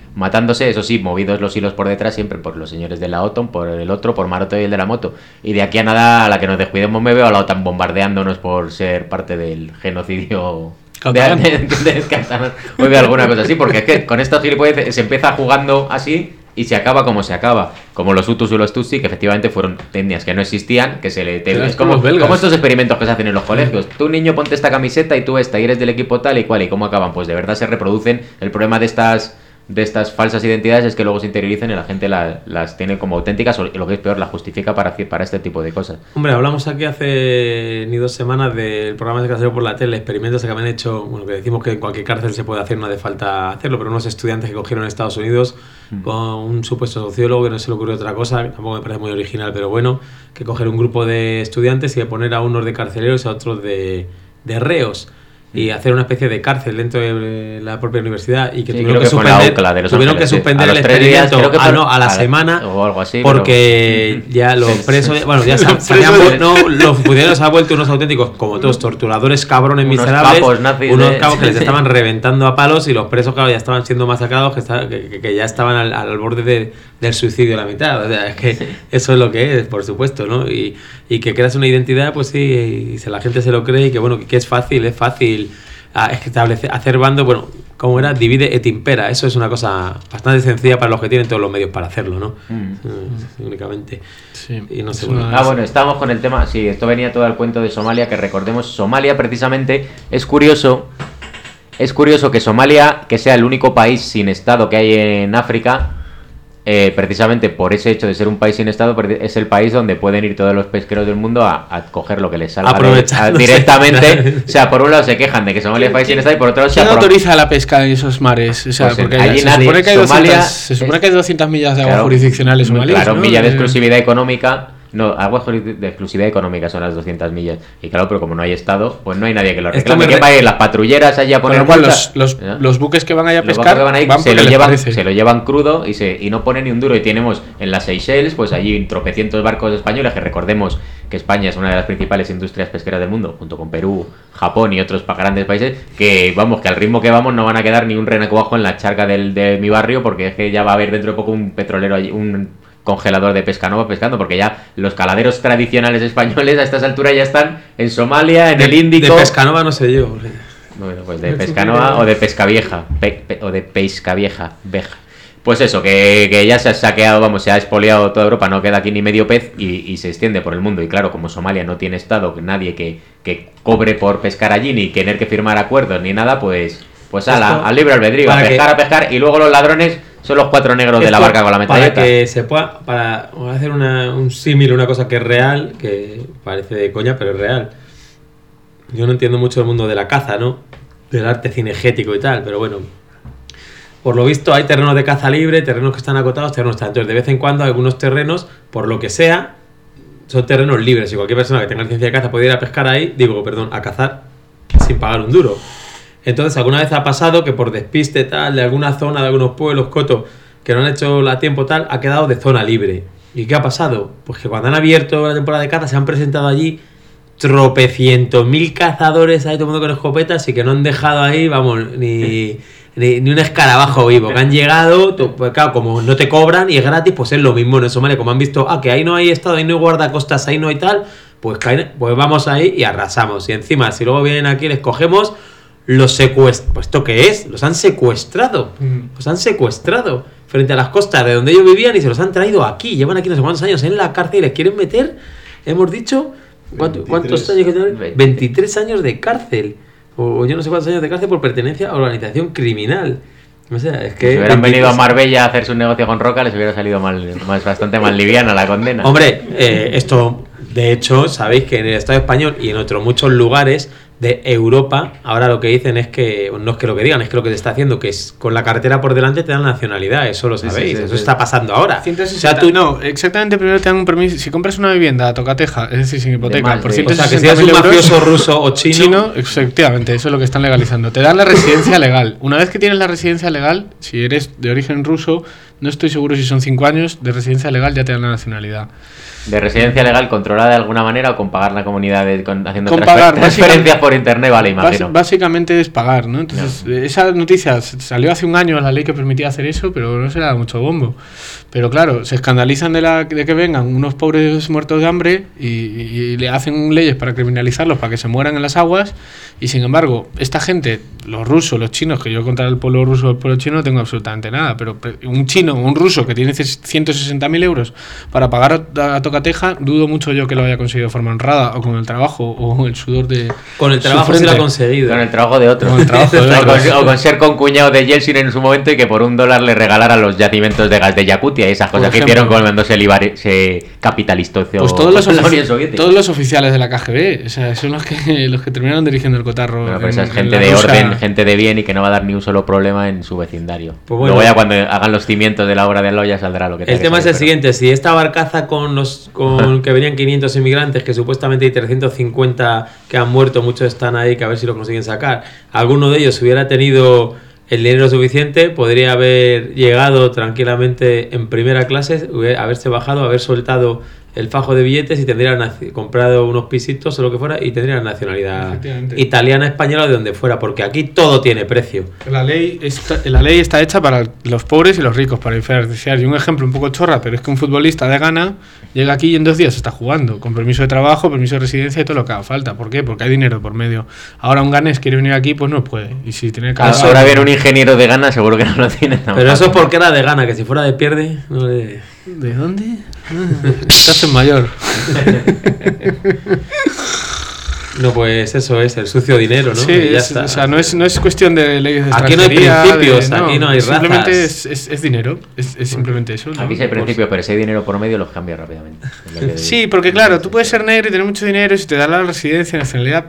matándose, eso sí, movidos los hilos por detrás siempre por los señores de la OTAN, por el otro, por Maroto y el de la moto. Y de aquí a nada, a la que nos descuidemos me veo a la OTAN bombardeándonos por ser parte del genocidio de, de, de, de catalán, o de alguna cosa así, porque es que con estos gilipolleces se empieza jugando así y se acaba como se acaba, como los Hutus y los Tutsi, que efectivamente fueron etnias que no existían, que se le... Te, es como, como estos experimentos que se hacen en los colegios. Tú, niño, ponte esta camiseta y tú esta, y eres del equipo tal y cual, ¿y cómo acaban? Pues de verdad se reproducen. El problema de estas de estas falsas identidades es que luego se interiorizan y la gente la, las tiene como auténticas, o lo que es peor, las justifica para, para este tipo de cosas. Hombre, hablamos aquí hace ni dos semanas del programa que salió por la tele, experimentos que han hecho, bueno, que decimos que en cualquier cárcel se puede hacer, no hace falta hacerlo, pero unos estudiantes que cogieron en Estados Unidos mm. con un supuesto sociólogo que no se le ocurrió otra cosa, que tampoco me parece muy original, pero bueno, que coger un grupo de estudiantes y de poner a unos de carceleros y a otros de, de reos. Y hacer una especie de cárcel dentro de la propia universidad y que sí, tuvieron que, que suspender, tuvieron que suspender el experimento días, a, no, a la a semana o algo así, porque pero... ya los presos, bueno, ya se, se habían, no, los funcionarios se han vuelto unos auténticos, como todos, torturadores cabrones unos miserables, capos, nazis, unos cabos eh. que les estaban reventando a palos y los presos, claro, ya estaban siendo masacrados, que, está, que, que ya estaban al, al borde de, del suicidio a la mitad. O sea, es que eso es lo que es, por supuesto, ¿no? Y, y que creas una identidad, pues sí, y si la gente se lo cree y que, bueno, que es fácil, es fácil establecer, hacer bando, bueno, como era, divide et impera. Eso es una cosa bastante sencilla para los que tienen todos los medios para hacerlo, ¿no? Mm. Sí, únicamente. Sí. Y no sé, bueno. Ah, bueno, estábamos con el tema, sí, esto venía todo al cuento de Somalia, que recordemos, Somalia precisamente, es curioso, es curioso que Somalia, que sea el único país sin estado que hay en África, Eh, precisamente por ese hecho de ser un país sin estado, es el país donde pueden ir todos los pesqueros del mundo a, a coger lo que les salga de, a, directamente. O sea, por un lado se quejan de que Somalia es país sin estado y por otro lado... ¿Quién autoriza la pesca en esos mares? O sea, pues porque allí se, nadie, supone que hay Somalia, doscientas, se supone es, que hay doscientas millas de agua claro, jurisdiccionales somalíes, claro, ¿no? milla de exclusividad económica. No, aguas de exclusividad económica son las doscientas millas. Y claro, pero como no hay estado, pues no hay nadie que lo reclame. ¿Qué va a ir las patrulleras allí a poner cual, los, los, ¿no? los buques que van allá a pescar van ahí, van se, lo llevan, se lo llevan crudo y, se, y no ponen ni un duro. Y tenemos en las Seychelles, pues allí tropecientos barcos españoles, que recordemos que España es una de las principales industrias pesqueras del mundo, junto con Perú, Japón y otros grandes países, que vamos, que al ritmo que vamos no van a quedar ni un renacuajo en la charca del, de mi barrio, porque es que ya va a haber dentro de poco un petrolero allí, un congelador de Pescanova pescando, porque ya los caladeros tradicionales españoles a estas alturas ya están en Somalia, en de, el Índico. De Pescanova no sé yo. Bueno, pues de Pescanova o de Pescavieja, pe, pe, o de Pescavieja, veja. Pues eso, que, que ya se ha saqueado, vamos, se ha expoliado toda Europa, no queda aquí ni medio pez y, y se extiende por el mundo. Y claro, como Somalia no tiene estado, nadie que, que cobre por pescar allí, ni tener que firmar acuerdos, ni nada, pues, pues ala, al libre albedrío, a pescar, que... a pescar, y luego los ladrones son los cuatro negros Esto, de la barca con la metralleta. Para que se pueda, para hacer una, un símil, una cosa que es real, que parece de coña, pero es real. Yo no entiendo mucho el mundo de la caza, ¿no? Del arte cinegético y tal, pero bueno. Por lo visto hay terrenos de caza libre, terrenos que están acotados, terrenos tal. Entonces, de vez en cuando algunos terrenos, por lo que sea, son terrenos libres. Y cualquier persona que tenga licencia de caza puede ir a pescar ahí, digo, perdón, a cazar sin pagar un duro. Entonces, alguna vez ha pasado que por despiste tal, de alguna zona, de algunos pueblos, cotos, que no han hecho la tiempo tal, ha quedado de zona libre. ¿Y qué ha pasado? Pues que cuando han abierto la temporada de caza, se han presentado allí tropecientos mil cazadores, ahí todo el mundo con escopetas, y que no han dejado ahí, vamos, ni, ni, ni un escarabajo vivo. Que han llegado, pues claro, como no te cobran y es gratis, pues es lo mismo en Somalia. Como han visto, ah, que ahí no hay estado, ahí no hay guardacostas, ahí no hay tal, pues, caen, pues vamos ahí y arrasamos. Y encima, si luego vienen aquí, les cogemos... Los secuestrados, pues ¿esto qué es? Los han secuestrado, mm. los han secuestrado frente a las costas de donde ellos vivían y se los han traído aquí. Llevan aquí no sé cuántos años en la cárcel y les quieren meter, hemos dicho, ¿cuánto, ¿cuántos años? veintitrés años de cárcel, o yo no sé cuántos años de cárcel por pertenencia a organización criminal. O sea, es que... Si hubieran venido a Marbella a hacerse un negocio con Roca, les hubiera salido mal, más, bastante más liviana la condena. Hombre, eh, esto, de hecho, sabéis que en el Estado español y en otros muchos lugares de Europa, ahora lo que dicen es que, no es que lo que digan, es que lo que se está haciendo, que es con la cartera por delante te dan nacionalidad, eso lo sabéis, sí, sí, sí, eso sí. Está pasando ahora. ciento sesenta, o sea, tú, no, exactamente, primero te dan un permiso, si compras una vivienda a tocateja, es decir, sin hipoteca, mal, por sí. O sea, que si eres un mafioso euros, ruso o chino, chino, efectivamente, eso es lo que están legalizando. Te dan la residencia legal. Una vez que tienes la residencia legal, si eres de origen ruso, no estoy seguro si son cinco años, de residencia legal ya te dan la nacionalidad. De residencia legal controlada de alguna manera o con pagar la comunidad de, con, haciendo con transfer- pagar, transferencias por internet, vale, imagino. Bás, básicamente es pagar, ¿no? Entonces, no. Esa noticia salió hace un año, la ley que permitía hacer eso, pero no se le da mucho bombo. Pero claro, se escandalizan de, la, de que vengan unos pobres muertos de hambre y, y, y le hacen leyes para criminalizarlos, para que se mueran en las aguas, y sin embargo, esta gente, los rusos, los chinos, que yo contra el pueblo ruso o el pueblo chino no tengo absolutamente nada, pero un chino o un ruso que tiene ciento sesenta mil euros para pagar a, a tocateja, dudo mucho yo que lo haya conseguido de forma honrada, o con el trabajo, o el sudor de... Con el trabajo sí lo ha conseguido. Con el trabajo de otros. Con el trabajo de otros. o, con, o con ser concuñado de Yeltsin en su momento y que por un dólar le regalaran los yacimientos de gas de Yakutia y esas cosas que hicieron cuando se, libar, se capitalizó pues todos los, ofici- todos los oficiales de la K G B, o sea, son los que, los que terminaron dirigiendo el cotarro. Bueno, pero en, esa es gente de Rusia. Orden, gente de bien y que no va a dar ni un solo problema en su vecindario. Pues bueno, luego ya cuando hagan los cimientos de la obra de Aloya saldrá lo que El tema es el pero... siguiente, si esta barcaza con los con que venían quinientos inmigrantes, que supuestamente hay trescientos cincuenta que han muerto, muchos están ahí, que a ver si lo consiguen sacar, alguno de ellos hubiera tenido el dinero suficiente, podría haber llegado tranquilamente en primera clase, haberse bajado, haber soltado el fajo de billetes y tendrían comprado unos pisitos o lo que fuera y tendrían nacionalidad italiana, española, de donde fuera, porque aquí todo tiene precio. La ley está, la ley está hecha para los pobres y los ricos, para diferenciar. Y un ejemplo un poco chorra, pero es que un futbolista de Ghana llega aquí y en dos días está jugando, con permiso de trabajo, permiso de residencia y todo lo que haga falta. ¿Por qué? Porque hay dinero por medio. Ahora un ganés quiere venir aquí, pues no puede. Y si tiene que... Ahora viene un ingeniero de Ghana, seguro que no lo tiene. Pero fácil. Eso es porque era de Ghana, que si fuera de pierde... No le... ¿De dónde? Ah, te haces mayor. No, pues eso es, el sucio dinero, ¿no? Sí, ya es, está. O sea, no es, no es cuestión de leyes de aquí no hay principios, de, no, aquí no hay razas. Simplemente es, es, es dinero, es, es simplemente eso, ¿no? Aquí sí hay principios, pero si hay dinero por medio los cambia rápidamente. Sí, porque claro, tú puedes ser negro y tener mucho dinero y si te da la residencia, nacionalidad,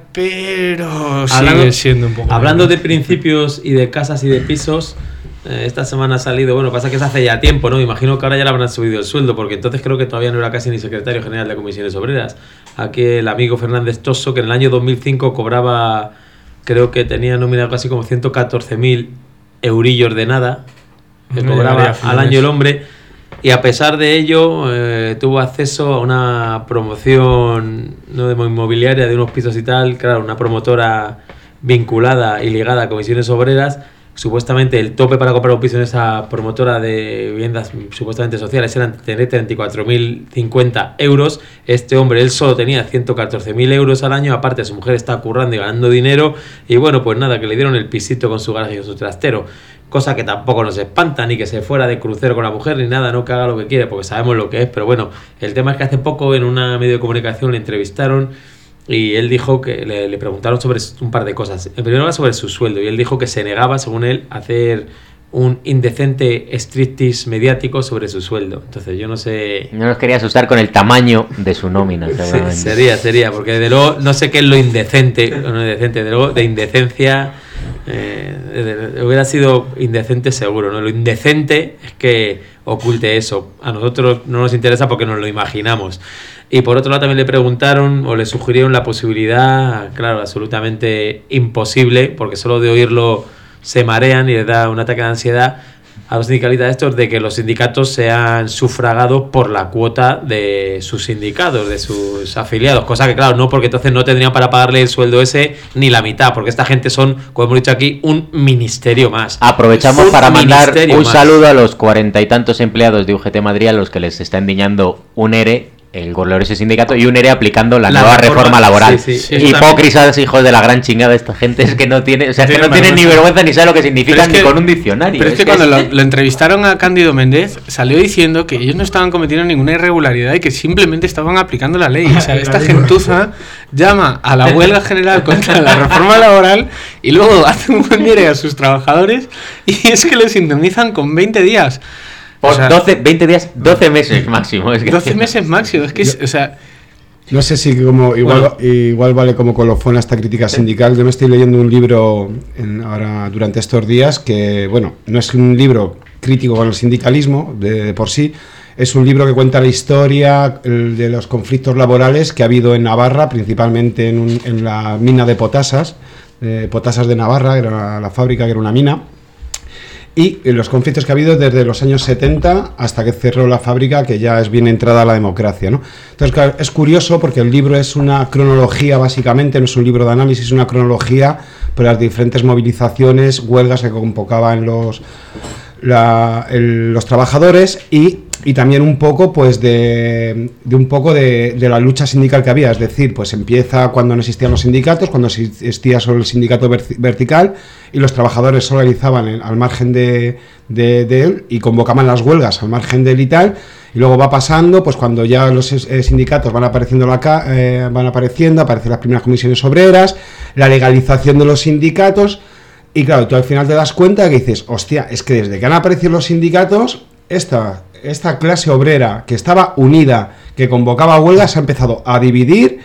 pero hablando, sigue siendo un poco... Hablando de principios y de casas y de pisos... Esta semana ha salido, bueno, pasa que es hace ya tiempo, ¿no? Me imagino que ahora ya le habrán subido el sueldo, porque entonces creo que todavía no era casi ni secretario general de Comisiones Obreras. Aquí el amigo Fernández Tosso, que en el año dos mil cinco cobraba, creo que tenía nominado casi como ciento catorce mil eurillos de nada, que no cobraba al año el hombre, y a pesar de ello eh, tuvo acceso a una promoción, ¿no?, de inmobiliaria de unos pisos y tal, claro, una promotora vinculada y ligada a Comisiones Obreras. Supuestamente el tope para comprar un piso en esa promotora de viviendas supuestamente sociales eran tener treinta y cuatro mil cincuenta euros. Este hombre, él solo tenía ciento catorce mil euros al año. Aparte, su mujer está currando y ganando dinero. Y bueno, pues nada, que le dieron el pisito con su garaje y con su trastero. Cosa que tampoco nos espanta, ni que se fuera de crucero con la mujer, ni nada, no que haga lo que quiere, porque sabemos lo que es. Pero bueno, el tema es que hace poco en una medio de comunicación le entrevistaron y él dijo que le, le preguntaron sobre un par de cosas. En primer lugar, sobre su sueldo, y él dijo que se negaba, según él, a hacer un indecente striptease mediático sobre su sueldo. Entonces yo no sé... No nos quería asustar con el tamaño de su nómina. Sí, sería, sería, porque desde luego no sé qué es lo indecente, o no indecente, desde luego de indecencia eh, de, de, hubiera sido indecente seguro, ¿no? Lo indecente es que oculte eso. A nosotros no nos interesa porque nos lo imaginamos. Y por otro lado también le preguntaron o le sugirieron la posibilidad, claro, absolutamente imposible, porque solo de oírlo se marean y les da un ataque de ansiedad a los sindicalistas estos, de que los sindicatos sean sufragados por la cuota de sus sindicatos, de sus afiliados, cosa que claro, no, porque entonces no tendrían para pagarle el sueldo ese ni la mitad, porque esta gente son, como hemos dicho aquí, un ministerio más. Aprovechamos un para mandar un más. saludo a los cuarenta y tantos empleados de U G T Madrid a los que les está endiñando un ERE, el glorioso sindicato, y un ERE aplicando la, la nueva reforma, reforma laboral. Sí, sí, sí, hipócritas, hijos de la gran chingada, esta gente es que no tiene, o sea, que no tienen ni vergüenza ni sabe lo que significa ni con un diccionario. Pero es, es que, que cuando es... lo, lo entrevistaron a Cándido Méndez, salió diciendo que ellos no estaban cometiendo ninguna irregularidad y que simplemente estaban aplicando la ley. O sea, esta gentuza llama a la huelga general contra la reforma laboral y luego hace un buen ERE a sus trabajadores y es que les indemnizan con veinte días. Por o sea, doce, veinte días, doce meses máximo. Es que doce meses máximo, es que es, o sea... No sé si como igual, bueno. igual vale como colofón a esta crítica sindical. Yo me estoy leyendo un libro en, ahora durante estos días que, bueno, no es un libro crítico con el sindicalismo de, de por sí, es un libro que cuenta la historia el, de los conflictos laborales que ha habido en Navarra, principalmente en, un, en la mina de Potasas, eh, Potasas de Navarra, era la, la fábrica que era una mina. y los conflictos que ha habido desde los años setenta hasta que cerró la fábrica, que ya es bien entrada la democracia, ¿no? Entonces, claro, es curioso porque el libro es una cronología, básicamente, no es un libro de análisis, es una cronología por las diferentes movilizaciones, huelgas que convocaban los, la, el, los trabajadores y... y también un poco pues de, de un poco de, de la lucha sindical que había, es decir, pues empieza cuando no existían los sindicatos, cuando existía solo el sindicato vertical y los trabajadores se organizaban en, al margen de, de, de él y convocaban las huelgas al margen de él y tal, y luego va pasando, pues cuando ya los eh, sindicatos van apareciendo, la, eh, van apareciendo, aparecen las primeras comisiones obreras, la legalización de los sindicatos, y claro, tú al final te das cuenta que dices, hostia, es que desde que han aparecido los sindicatos, esta... esta clase obrera que estaba unida, que convocaba huelgas, ha empezado a dividir,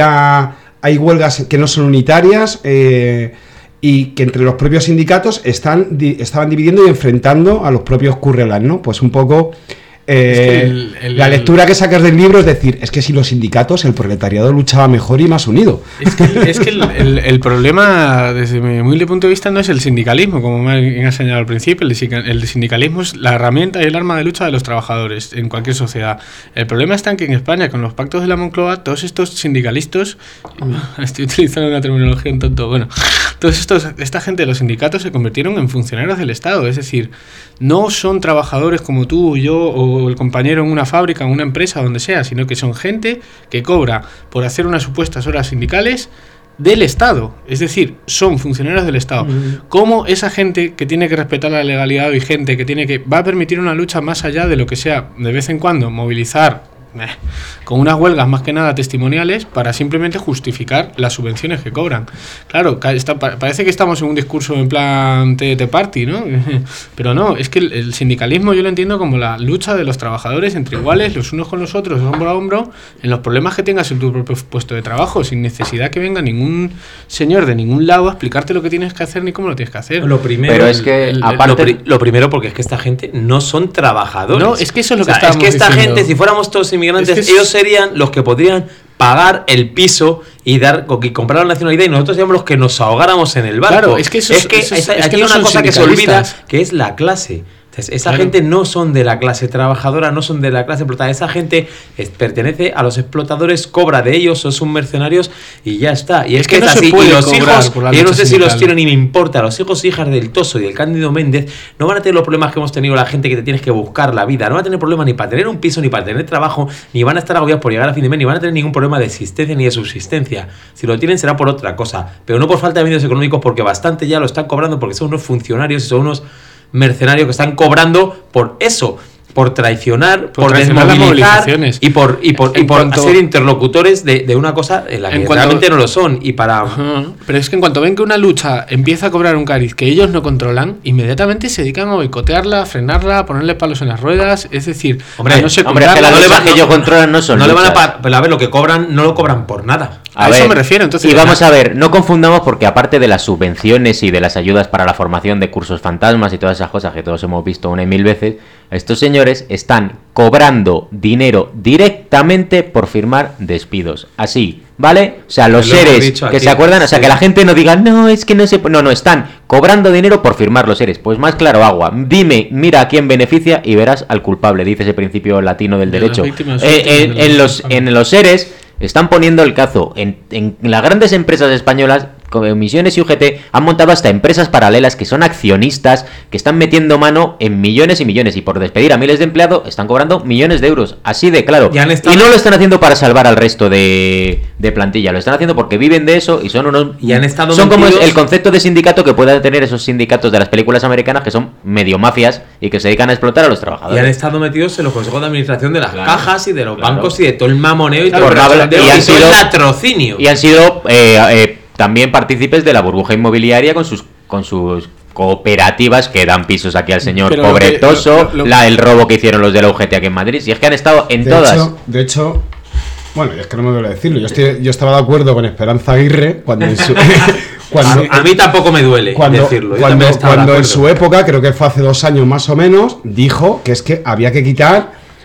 ya hay huelgas que no son unitarias eh, y que entre los propios sindicatos están di, estaban dividiendo y enfrentando a los propios currelans, ¿no? Pues un poco... Eh, es que el, el, la lectura que sacas del libro es decir, es que si los sindicatos, el proletariado luchaba mejor y más unido. Es que, es que el, el, el problema, desde mi humilde punto de vista, no es el sindicalismo, como me han enseñado al principio. El, el sindicalismo es la herramienta y el arma de lucha de los trabajadores en cualquier sociedad. El problema está en que en España, con los pactos de la Moncloa, todos estos sindicalistas, estoy utilizando una terminología un tonto, bueno, todos estos, esta gente de los sindicatos se convirtieron en funcionarios del Estado, es decir, no son trabajadores como tú o yo o el compañero en una fábrica, en una empresa, donde sea, sino que son gente que cobra por hacer unas supuestas horas sindicales del Estado, es decir, son funcionarios del Estado. Mm. ¿Cómo esa gente que tiene que respetar la legalidad vigente, que tiene que va a permitir una lucha más allá de lo que sea, de vez en cuando, movilizar eh, con unas huelgas más que nada testimoniales para simplemente justificar las subvenciones que cobran? Claro, está, parece que estamos en un discurso en plan T T Party, ¿no? Pero no, es que el, el sindicalismo yo lo entiendo como la lucha de los trabajadores entre iguales, los unos con los otros, hombro a hombro, en los problemas que tengas en tu propio puesto de trabajo, sin necesidad que venga ningún señor de ningún lado a explicarte lo que tienes que hacer ni cómo lo tienes que hacer. Lo primero, pero es que el, aparte... lo, pri lo primero porque es que esta gente no son trabajadores. No, es que eso es lo o sea, que estamos es que esta diciendo. gente, si fuéramos todos inmigrantes, es que ellos serían los que podrían pagar el piso y dar y comprar la nacionalidad, y nosotros seríamos los que nos ahogáramos en el barco. Claro, es que eso es que eso, esa, es aquí que hay no una cosa que se olvida, que es la clase. Entonces, esa claro. gente no son de la clase trabajadora, no son de la clase explotada. Esa gente es, pertenece a los explotadores, cobra de ellos, son mercenarios y ya está. Y es, es que, que es no así. Y los hijos, yo no sé si los quiero ni me importa, los hijos e hijas del Toso y del Cándido Méndez no van a tener los problemas que hemos tenido la gente que te tienes que buscar la vida. No van a tener problemas ni para tener un piso, ni para tener trabajo, ni van a estar agobiados por llegar a fin de mes, ni van a tener ningún problema de existencia ni de subsistencia. Si lo tienen será por otra cosa, pero no por falta de medios económicos, porque bastante ya lo están cobrando, porque son unos funcionarios y son unos mercenarios que están cobrando por eso, por traicionar, por, por traicionar desmovilizar y por y por, y por cuanto, ser interlocutores de, de una cosa en la que en cuanto, realmente no lo son. Y para uh, pero es que en cuanto ven que una lucha empieza a cobrar un cariz que ellos no controlan, inmediatamente se dedican a boicotearla, a frenarla, a ponerle palos en las ruedas. Es decir, hombre, a no se hombre, que la no le va, que ellos controlan no son no luchas. le van a, pero a ver, lo que cobran no lo cobran por nada. A, a ver, eso me refiero. Entonces, y vamos a ver, no confundamos, porque aparte de las subvenciones y de las ayudas para la formación de cursos fantasmas y todas esas cosas que todos hemos visto una y mil veces, estos señores están cobrando dinero directamente por firmar despidos. Así, ¿vale? O sea, los seres que se acuerdan, o sea, que la gente no diga, no, es que no se... No, no, están cobrando dinero por firmar los seres. Pues más claro agua. Dime, mira a quién beneficia y verás al culpable, dice ese principio latino del derecho. Eh, en, en, los, en los seres están poniendo el cazo. En, en las grandes empresas españolas, como Misiones y U G T, han montado hasta empresas paralelas que son accionistas, que están metiendo mano en millones y millones, y por despedir a miles de empleados están cobrando millones de euros, así de claro. Y, estado... y no lo están haciendo para salvar al resto de, de plantilla, lo están haciendo porque viven de eso y son unos... Y han estado son metidos... como el concepto de sindicato que puedan tener esos sindicatos de las películas americanas, que son medio mafias y que se dedican a explotar a los trabajadores. Y han estado metidos en los consejos de administración de las claro, cajas y de los claro. bancos y de todo el mamoneo y claro, todo, el, el, y han y sido, todo el latrocinio. Y han sido... Eh, eh, también partícipes de la burbuja inmobiliaria con sus con sus cooperativas que dan pisos aquí al señor Pero pobretoso, lo que, lo, lo, la, el robo que hicieron los de la U G T aquí en Madrid, y es que han estado en de todas. Hecho, de hecho, bueno, es que no me duele decirlo, yo, estoy, yo estaba de acuerdo con Esperanza Aguirre cuando en su... Cuando, a, a mí tampoco me duele cuando, decirlo. Yo cuando cuando en su época, creo que fue hace dos años más o menos, dijo que es que había que quitar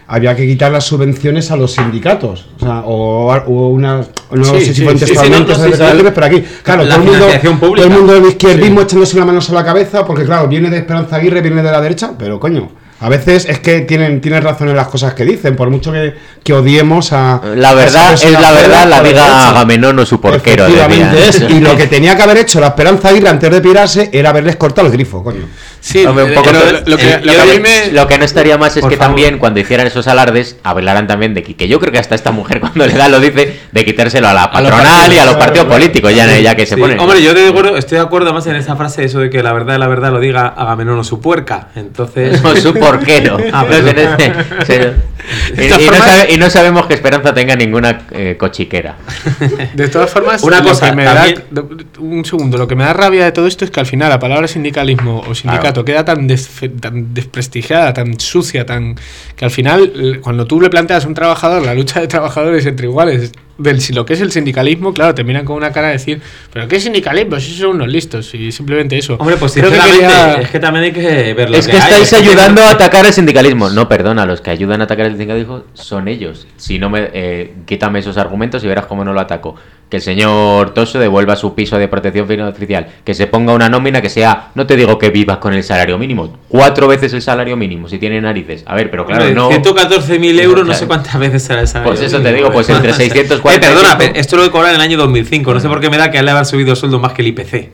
había que quitar las subvenciones a los sindicatos. O sea, o, o una. No Sí, sé si sí, fue sí, textualmente sí, no, esas no, sí, declaraciones, sí. pero aquí, claro, La todo el, mundo, financiación todo pública. el mundo del izquierdismo echándose las manos a la cabeza, porque claro, viene de Esperanza Aguirre, viene de la derecha, pero coño. A veces es que tienen, tienen razón en las cosas que dicen, por mucho que, que odiemos a... La verdad a esa es la persona verdad, la por diga derecha. Agamenón o su porquero. Efectivamente decía. es, y lo que tenía que haber hecho la Esperanza Aguirre antes de pirarse era haberles cortado el grifo, coño. Sí, Hombre, un poco pero todo- lo, lo que, eh, lo que a mí me... lo que no estaría más es Por que favor. también cuando hicieran esos alardes hablaran también de que, que yo creo que hasta esta mujer cuando le da lo dice de quitárselo a la A los patronal partidos, y a los claro, partidos claro. políticos ya, ya que se Sí, ponen. hombre, yo de acuerdo, estoy de acuerdo más en esa frase, eso de que la verdad, la verdad lo diga Agamenón o su puerca. Entonces. No, su porquero. Ah, No perdón. tenés- se- y, todas y no formas- sabe- y no sabemos que Esperanza tenga ninguna eh, cochiquera. De todas formas, Una lo cosa, que me también- da, un segundo, lo que me da rabia de todo esto es que al final la palabra sindicalismo o sindicato queda tan, desfe- tan desprestigiada, tan sucia, tan que al final l- cuando tú le planteas a un trabajador la lucha de trabajadores entre iguales del si lo que es el sindicalismo, claro, te miran con una cara de decir, pero ¿qué sindicalismo? Si son unos listos y simplemente eso. Hombre, pues Creo que sinceramente, quería- es que también hay que ver lo Es que hay. estáis Es que- ayudando a atacar el sindicalismo. No, perdona, los que ayudan a atacar el sindicalismo son ellos. Si no me eh, quítame esos argumentos y verás cómo no lo ataco. Que el señor Toso devuelva su piso de protección oficial, que se ponga una nómina que sea, no te digo que vivas con el salario mínimo, cuatro veces el salario mínimo, si tiene narices. A ver, pero claro, Hombre, no. ciento catorce mil euros, no Claro. sé cuántas veces será el salario Pues eso te mínimo, digo, pues entre ¿eh? seiscientos cuarenta y Eh, perdona, cinco. pero esto lo he cobrado en el año dos mil cinco, no sé por qué me da que le haber subido el sueldo más que el I P C.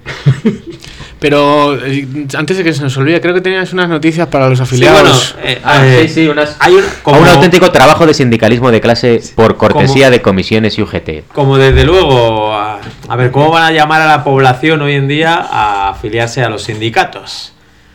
Pero eh, antes de que se nos olvide, creo que tenías unas noticias para los Sí, afiliados. bueno, eh, Ah, eh, sí, sí, unas- hay un, A como, un auténtico trabajo de sindicalismo de clase por cortesía como- de comisiones y U G T. como desde luego, a, a ver, ¿cómo van a llamar a la población hoy en día a afiliarse a los sindicatos?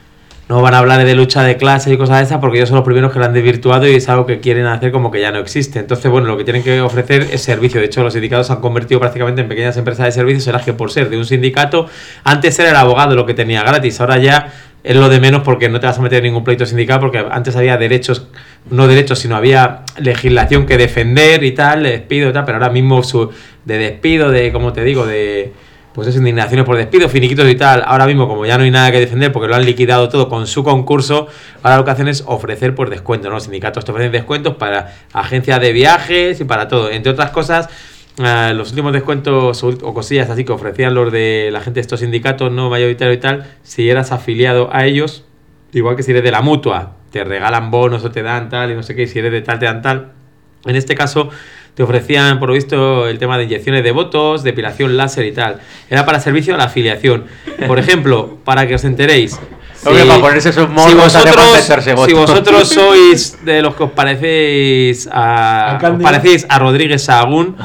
No van a hablar de lucha de clases y cosas de esas porque ellos son los primeros que lo han desvirtuado y es algo que quieren hacer como que ya no existe. Entonces, bueno, lo que tienen que ofrecer es servicio. De hecho, los sindicatos se han convertido prácticamente en pequeñas empresas de servicios en las que por ser de un sindicato, antes era el abogado lo que tenía gratis, ahora ya es lo de menos porque no te vas a meter en ningún pleito sindical porque antes había derechos, no derechos, sino había legislación que defender y tal, de despido y tal, pero ahora mismo su, de despido, de, como te digo, de... pues es indignaciones por despido, finiquitos y tal. Ahora mismo, como ya no hay nada que defender porque lo han liquidado todo con su concurso, ahora lo que hacen es ofrecer por descuento, ¿no? Los sindicatos te ofrecen descuentos para agencias de viajes y para todo. Entre otras cosas, eh, los últimos descuentos o o cosillas así que ofrecían los de la gente de estos sindicatos no mayoritarios y tal, si eras afiliado a ellos, igual que si eres de la mutua, te regalan bonos o te dan tal y no sé qué, y si eres de tal te dan tal. En este caso te ofrecían, por lo visto, el tema de inyecciones de votos, depilación láser y tal. Era para servicio a la afiliación. Por ejemplo, para que os enteréis. Hombre, para ponerse esos morros hace falta echarse si votos. vosotros sois de los que os parecéis a, A Cándido. os parecéis a Rodríguez Sahagún,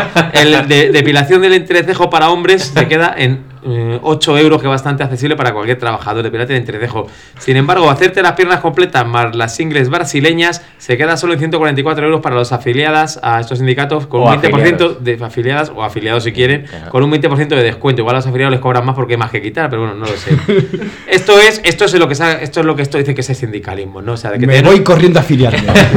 el de depilación del entrecejo para hombres se queda en eh, ocho euros, que es bastante accesible para cualquier trabajador. Depilarte el entrecejo. Sin embargo, hacerte las piernas completas más las ingles brasileñas se queda solo en ciento cuarenta y cuatro euros para los afiliadas a estos sindicatos con O un veinte por ciento afiliados. de afiliadas o afiliados si quieren, Claro. con un veinte por ciento de descuento. Igual a los afiliados les cobran más porque hay más que quitar, pero bueno, no lo sé. Esto es, esto es lo que sa- esto es lo que esto dice que es el sindicalismo, ¿no? O sea, de que Me te- voy corriendo a afiliarme.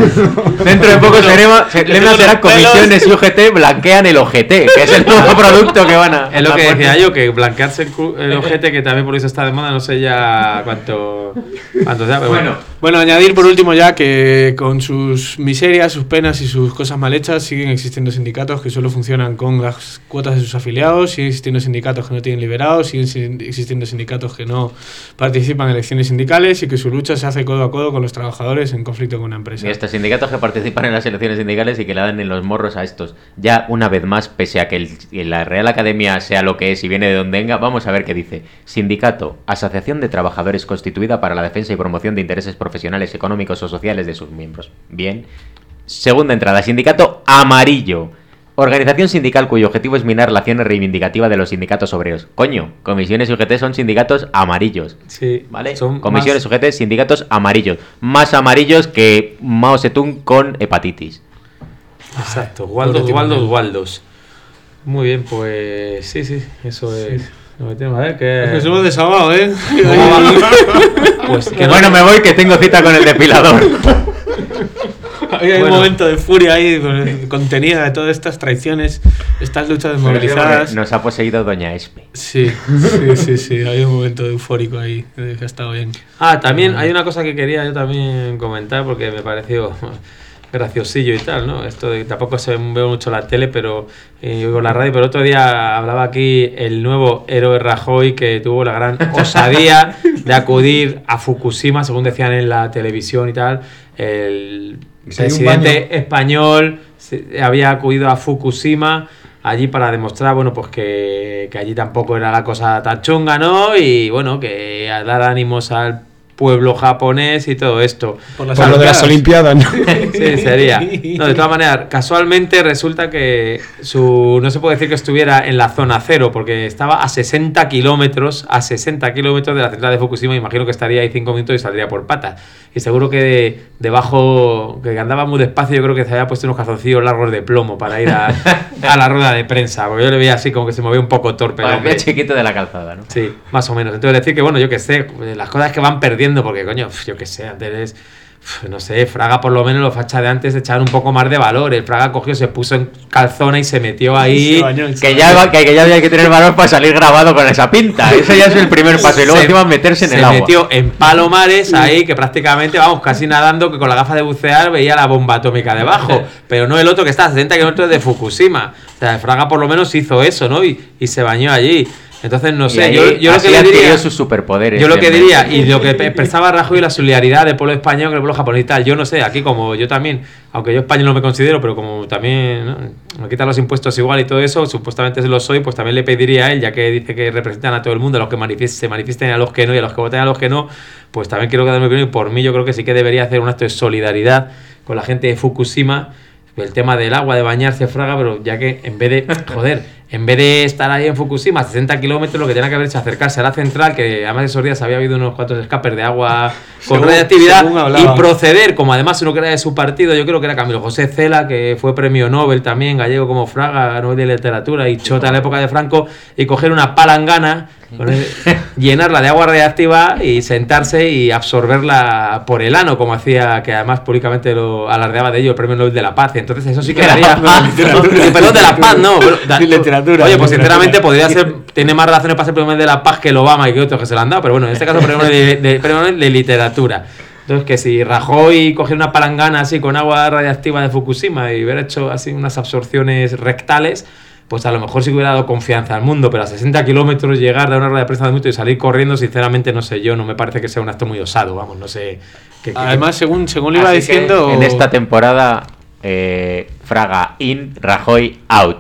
Dentro de poco Bueno, seremos, se- yo Lema tengo será los pelos. comisiones y U G T blanquean el O G T, que es el nuevo producto que van a... Es lo a que poner. decía yo, que blanquearse el, cu- el ojete, que también por eso está de moda, no sé ya cuánto, cuánto sea, pero bueno. Bueno, Bueno, añadir por último ya que con sus miserias, sus penas y sus cosas mal hechas siguen existiendo sindicatos que solo funcionan con las cuotas de sus afiliados, siguen existiendo sindicatos que no tienen liberados, siguen sin- existiendo sindicatos que no participan en elecciones sindicales y que su lucha se hace codo a codo con los trabajadores en conflicto con una empresa. y estos sindicatos que participan en las elecciones sindicales y que le dan en los morros a estos. Ya una vez más, pese a que el- que la Real Academia sea lo que es y viene de donde venga, vamos a ver qué dice. Sindicato, asociación de trabajadores constituida para la defensa y promoción de intereses profesionales, económicos o sociales de sus miembros. Bien. Segunda entrada, sindicato amarillo. Organización sindical cuyo objetivo es minar la acción reivindicativa de los sindicatos obreros. Coño, comisiones y U G T son sindicatos amarillos. Sí, ¿Vale? son Comisiones más- U G T, sindicatos amarillos. Más amarillos que Mao Zedong con hepatitis. Exacto, Waldos, pobre Waldos, Timonel. Waldos. Muy bien, pues sí, sí, eso es lo que tenemos. A ver, que... Nos hemos desahogado, ¿eh? ¿Cómo va? Pues que no- Bueno, me voy que tengo cita con el depilador. Hay un Bueno. momento de furia ahí con- contenida de todas estas traiciones, estas luchas desmovilizadas. Nos ha poseído Doña Espe. Sí, sí, sí, sí, hay un momento eufórico ahí, eh, que ha estado bien. Ah, también hay una cosa que quería yo también comentar porque me pareció... graciosillo y tal, ¿no? Esto de, tampoco se veo mucho la tele, pero eh, oigo la radio, pero otro día hablaba aquí el nuevo héroe Rajoy, que tuvo la gran osadía de acudir a Fukushima, según decían en la televisión y tal. El presidente español había acudido a Fukushima allí para demostrar, bueno, pues que, que allí tampoco era la cosa tan chunga, ¿no? Y bueno, que a dar ánimos al pueblo japonés y todo esto. Por, las Por lo de las Olimpiadas, ¿no? Sí, sería. No, de todas maneras, casualmente resulta que su no se puede decir que estuviera en la zona cero, porque estaba a sesenta kilómetros, a sesenta kilómetros de la central de Fukushima. Imagino que estaría ahí cinco minutos y saldría por patas. Y seguro que de, debajo, que andaba muy despacio, yo creo que se había puesto unos calzoncillos largos de plomo para ir a, a la rueda de prensa, porque yo le veía así como que se movía un poco torpe. Para el pie chiquito de la calzada, ¿no? Sí, más o menos. Entonces decir que, bueno, yo que sé, las cosas que van perdiendo, porque coño, yo que sé, antes, no sé, Fraga por lo menos los fachas de antes echaban un poco más de valor. El Fraga cogió, se puso en calzona y se metió ahí. Se bañó, se que, ya, que, que ya había que tener valor para salir grabado con esa pinta. Ese ya es el primer paso. Y luego se, encima meterse en el agua. Se metió en Palomares ahí, que prácticamente, vamos, casi nadando, que con la gafa de bucear veía la bomba atómica debajo. Pero no el otro que está a sesenta kilómetros de Fukushima. O sea, Fraga por lo menos hizo eso, ¿no? Y, y se bañó allí. Entonces, no sé, yo, yo lo que le diría... sus superpoderes. Yo lo que diría, y lo que expresaba Rajoy, la solidaridad del pueblo español con el pueblo japonés y tal, yo no sé, aquí como yo también, aunque yo español no me considero, pero como también, ¿no?, me quitan los impuestos igual y todo eso, supuestamente lo soy, pues también le pediría a él, ya que dice que representan a todo el mundo, a los que manifiesten, se manifiesten, a los que no, y a los que voten a los que no, pues también quiero dar mi opinión, y por mí yo creo que sí que debería hacer un acto de solidaridad con la gente de Fukushima, el tema del agua, de bañarse, Fraga, pero ya que en vez de, joder, en vez de estar ahí en Fukushima a sesenta kilómetros, lo que tenía que haber hecho es acercarse a la central, que además esos días había habido unos cuantos escapes de agua con según, radiactividad, según y proceder, como además uno que era de su partido, yo creo que era Camilo José Cela, que fue premio Nobel también, gallego como Fraga, Nobel de Literatura, y chota en la época de Franco, y coger una palangana, el, llenarla de agua radiactiva y sentarse y absorberla por el ano, como hacía, que además públicamente lo alardeaba de ello el premio Nobel de la Paz. Entonces eso sí que daría... Perdón, de la Paz, no. Pero, da, literatura. Oye, pues sinceramente podría ser... Tiene más razones para ser premio Nobel de la Paz que el Obama y que otros que se lo han dado, pero bueno, en este caso premio Nobel de, de, premio Nobel de literatura. Entonces, que si Rajoy cogiera una palangana así con agua radiactiva de Fukushima y hubiera hecho así unas absorciones rectales, pues a lo mejor sí que hubiera dado confianza al mundo, pero a sesenta kilómetros llegar, dar una rueda de prensa de minutos y salir corriendo, sinceramente no sé yo, no me parece que sea un acto muy osado, vamos, no sé. Que, que, Además, según, según le iba diciendo... En esta temporada, eh, Fraga in, Rajoy out.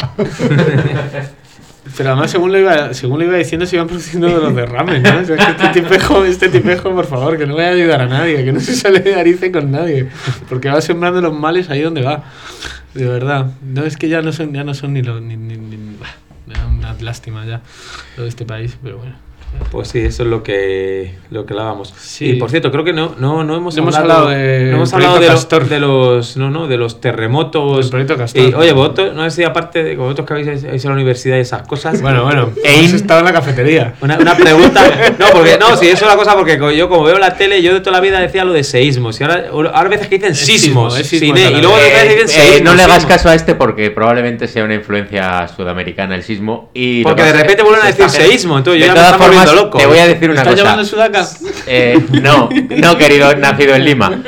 Pero además, según le iba, según le iba diciendo, se iban produciendo los derrames, ¿no? O sea, que este tipejo, este tipejo, por favor, que no vaya a ayudar a nadie, que no se sale de narices con nadie, porque va sembrando los males ahí donde va. De verdad. No, es que ya no son, ya no son ni los... Ni, ni, ni, bah, una lástima ya todo este país, pero bueno. Pues sí, eso es lo que lo que hablábamos. Sí. Y por cierto, creo que no no no hemos, no hablado, hemos hablado de no hemos hablado de los, de los no no de los terremotos. El proyecto Castor. Y, oye, vosotros, no sé si aparte de vosotros que habéis ido a la universidad y esas cosas. Bueno, bueno. Hemos estado en la cafetería. Una, una pregunta. No, porque no, sí, eso es la cosa, porque yo como veo la tele, yo de toda la vida decía lo de seísmos. Y ahora ahora veces que dicen sismos, sismo, sismo, cine, y luego eh, veces dicen eh, seísmos. No le hagas caso a este porque probablemente sea una influencia sudamericana el sismo. Y porque de repente vuelven a decir seísmo, entonces yo de ya me estaba volviendo loco. Te voy a decir una ¿Estás cosa. llamando Sudaca? Eh, no, no, querido, nacido en Lima.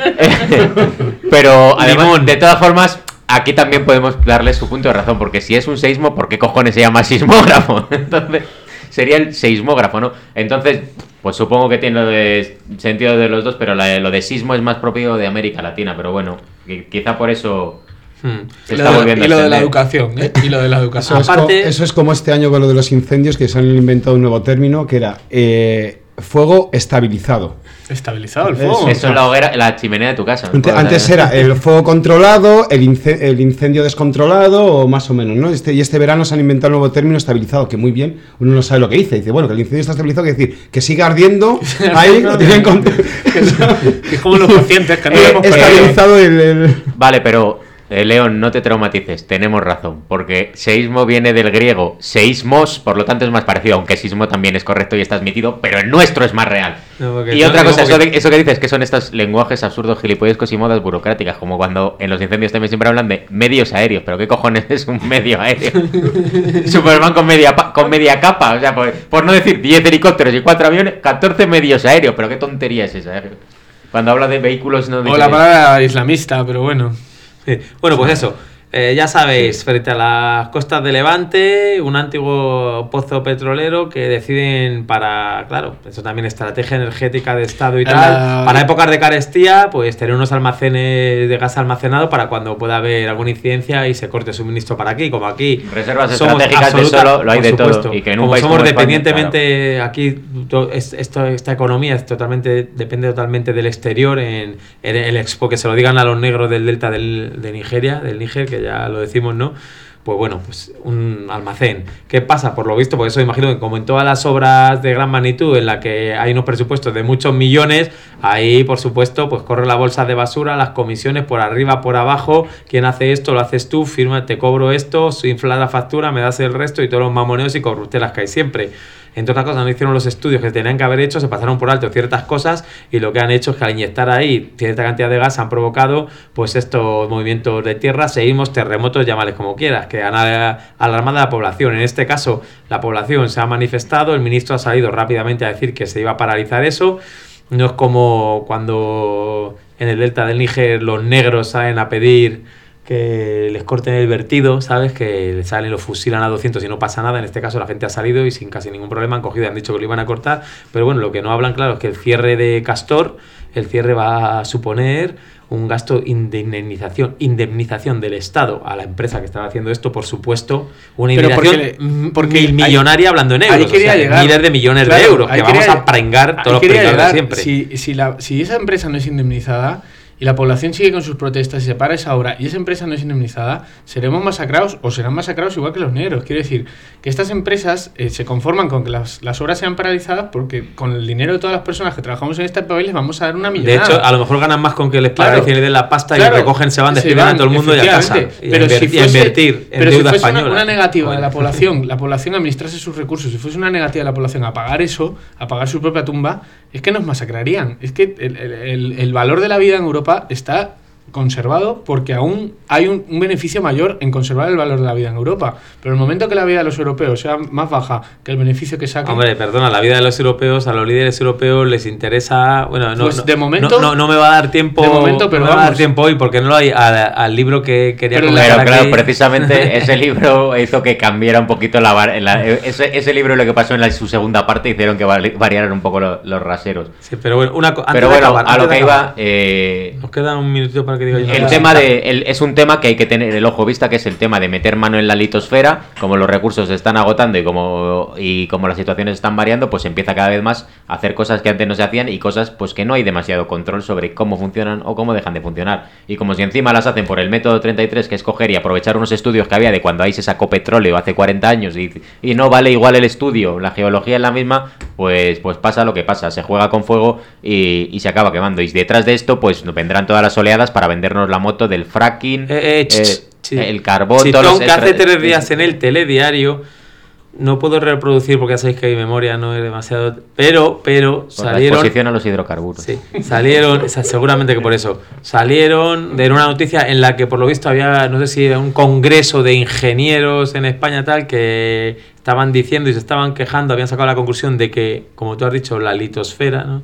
Pero además, Limón. De todas formas, aquí también podemos darle su punto de razón, porque si es un seísmo, ¿por qué cojones se llama sismógrafo? Entonces, sería el seismógrafo, ¿no? Entonces, pues supongo que tiene de sentido de los dos, pero la, lo de sismo es más propio de América Latina, pero bueno, quizá por eso... Hmm. Se está lo, volviendo y lo a de la educación, ¿eh? Y lo de la educación. Eso, Aparte, es co- eso es como este año con lo de los incendios, que se han inventado un nuevo término que era eh, fuego estabilizado. Estabilizado el fuego. Eso es la hoguera, la chimenea de tu casa. Antes, antes era el fuego controlado, el, ince- el incendio descontrolado, o más o menos, ¿no? Este, y este verano se han inventado un nuevo término, estabilizado, que muy bien, uno no sabe lo que dice. Dice, bueno, que el incendio está estabilizado, quiere decir que sigue ardiendo, ahí lo tienen con... Es como los pacientes que no eh, hemos estabilizado el, el... Vale, pero... Eh, León, no te traumatices, tenemos razón, porque seísmo viene del griego seísmos, por lo tanto es más parecido, aunque sismo también es correcto y está admitido, pero el nuestro es más real. No, y otra cosa, eso, de, eso que dices, que son estos lenguajes absurdos, gilipollescos y modas burocráticas, como cuando en los incendios también siempre hablan de medios aéreos, pero ¿qué cojones es un medio aéreo? Superman con media, con media capa, o sea, por, por no decir diez helicópteros y cuatro aviones, catorce medios aéreos, pero qué tontería es esa, ¿eh? Cuando habla de vehículos no... O la palabra islamista, pero bueno... Bueno, pues eso. Eh, ya sabéis, frente a las costas de Levante, un antiguo pozo petrolero que deciden para, claro, eso también estrategia energética de Estado y tal, La... para épocas de carestía, pues tener unos almacenes de gas almacenado para cuando pueda haber alguna incidencia y se corte suministro para aquí, como aquí. Reservas somos estratégicas de absoluta, solo lo hay por de supuesto. todo. Y que en un como país somos como España, dependientemente, claro. aquí to, es, esto, esta economía es totalmente depende totalmente del exterior, en, en el expo, que se lo digan a los negros del delta del, de Nigeria, del Níger, que ya lo decimos, ¿no? Pues bueno, pues un almacén. ¿Qué pasa? Por lo visto, por eso imagino que como en todas las obras de gran magnitud en la que hay unos presupuestos de muchos millones, ahí por supuesto pues corre la bolsa de basura, las comisiones por arriba, por abajo, quién hace esto, lo haces tú, firma, te cobro esto, infla la factura, me das el resto y todos los mamoneos y corruptelas que hay siempre. Entre otras cosas, no hicieron los estudios que tenían que haber hecho, se pasaron por alto ciertas cosas y lo que han hecho es que al inyectar ahí cierta cantidad de gas han provocado pues estos movimientos de tierra, seísmos, terremotos, llámales como quieras, que han alarmado a la población. En este caso, la población se ha manifestado, el ministro ha salido rápidamente a decir que se iba a paralizar eso. No es como cuando en el delta del Níger los negros salen a pedir que les corten el vertido, ¿sabes? Que les salen, los fusilan a doscientos y no pasa nada. En este caso la gente ha salido y sin casi ningún problema han cogido y han dicho que lo iban a cortar. Pero bueno, lo que no hablan, claro, es que el cierre de Castor, el cierre va a suponer un gasto de indemnización, indemnización del Estado a la empresa que estaba haciendo esto, por supuesto, una Pero indemnización porque, porque mil millonaria, ahí, hablando en euros, ahí quería o sea, llegar, miles de millones claro, de euros, que vamos quería, a pringar todos los quería pringados de llegar, siempre. Si, si, la, si esa empresa no es indemnizada y la población sigue con sus protestas y se para esa obra y esa empresa no es indemnizada, seremos masacrados o serán masacrados igual que los negros. Quiero decir que estas empresas eh, se conforman con que las, las obras sean paralizadas porque con el dinero de todas las personas que trabajamos en este país les vamos a dar una millonada. De hecho, a lo mejor ganan más con que les Claro. paralicen y den la pasta Claro, y recogen, se van, se despidan a van, todo el mundo y a casa. Y, pero a, inver- si y a fuese, invertir en pero si deuda fuese una, española. una negativa de Joder. la población, la población administrase sus recursos, si fuese una negativa de la población a pagar eso, a pagar su propia tumba, es que nos masacrarían. Es que el, el, el, el valor de la vida en Europa está conservado porque aún hay un, un beneficio mayor en conservar el valor de la vida en Europa. Pero el momento que la vida de los europeos sea más baja que el beneficio que saquen... Hombre, perdona, la vida de los europeos, a los líderes europeos les interesa... Bueno, no, Pues no, de momento- no, no, no me va a dar tiempo, de momento, pero no me va a dar vamos. tiempo hoy porque no lo hay al, al libro que quería Pero comentar Pero claro, aquí. precisamente ese libro hizo que cambiara un poquito la, var- la- ese, ese libro, lo que pasó en la, su segunda parte, hicieron que vari- variaran un poco lo- los raseros. Sí, pero bueno, una co- antes Pero de bueno, acabar, a lo antes de que iba, acabar. eh, Nos queda un minutito para que diga yo una el cosa. tema de el- es un tema que hay que tener el ojo vista, que es el tema de meter mano en la litosfera. Como los recursos se están agotando y como y como las situaciones están variando, pues se empieza cada vez más a hacer cosas que antes no se hacían y cosas pues que no hay demasiado control sobre cómo funcionan o cómo dejan de funcionar. Y como si encima las hacen por el método treinta y tres, que es coger y aprovechar unos estudios que había de cuando ahí se sacó petróleo hace cuarenta años y, y no vale igual el estudio, la geología es la misma, pues pues pasa lo que pasa, se juega con fuego y, y se acaba quemando. Y detrás de esto pues vendrán todas las oleadas para vendernos la moto del fracking, Eh, eh, ch, eh, ch, sí. el carbón, Chitón, todos los que hace extra- tres días en el telediario, no puedo reproducir porque ya sabéis que mi memoria no es demasiado, pero pero por la salieron exposición a los hidrocarburos. sí, salieron, o sea, seguramente que por eso salieron de una noticia en la que por lo visto había, no sé si era un congreso de ingenieros en España tal, que estaban diciendo y se estaban quejando, habían sacado la conclusión de que, como tú has dicho, la litosfera, ¿no?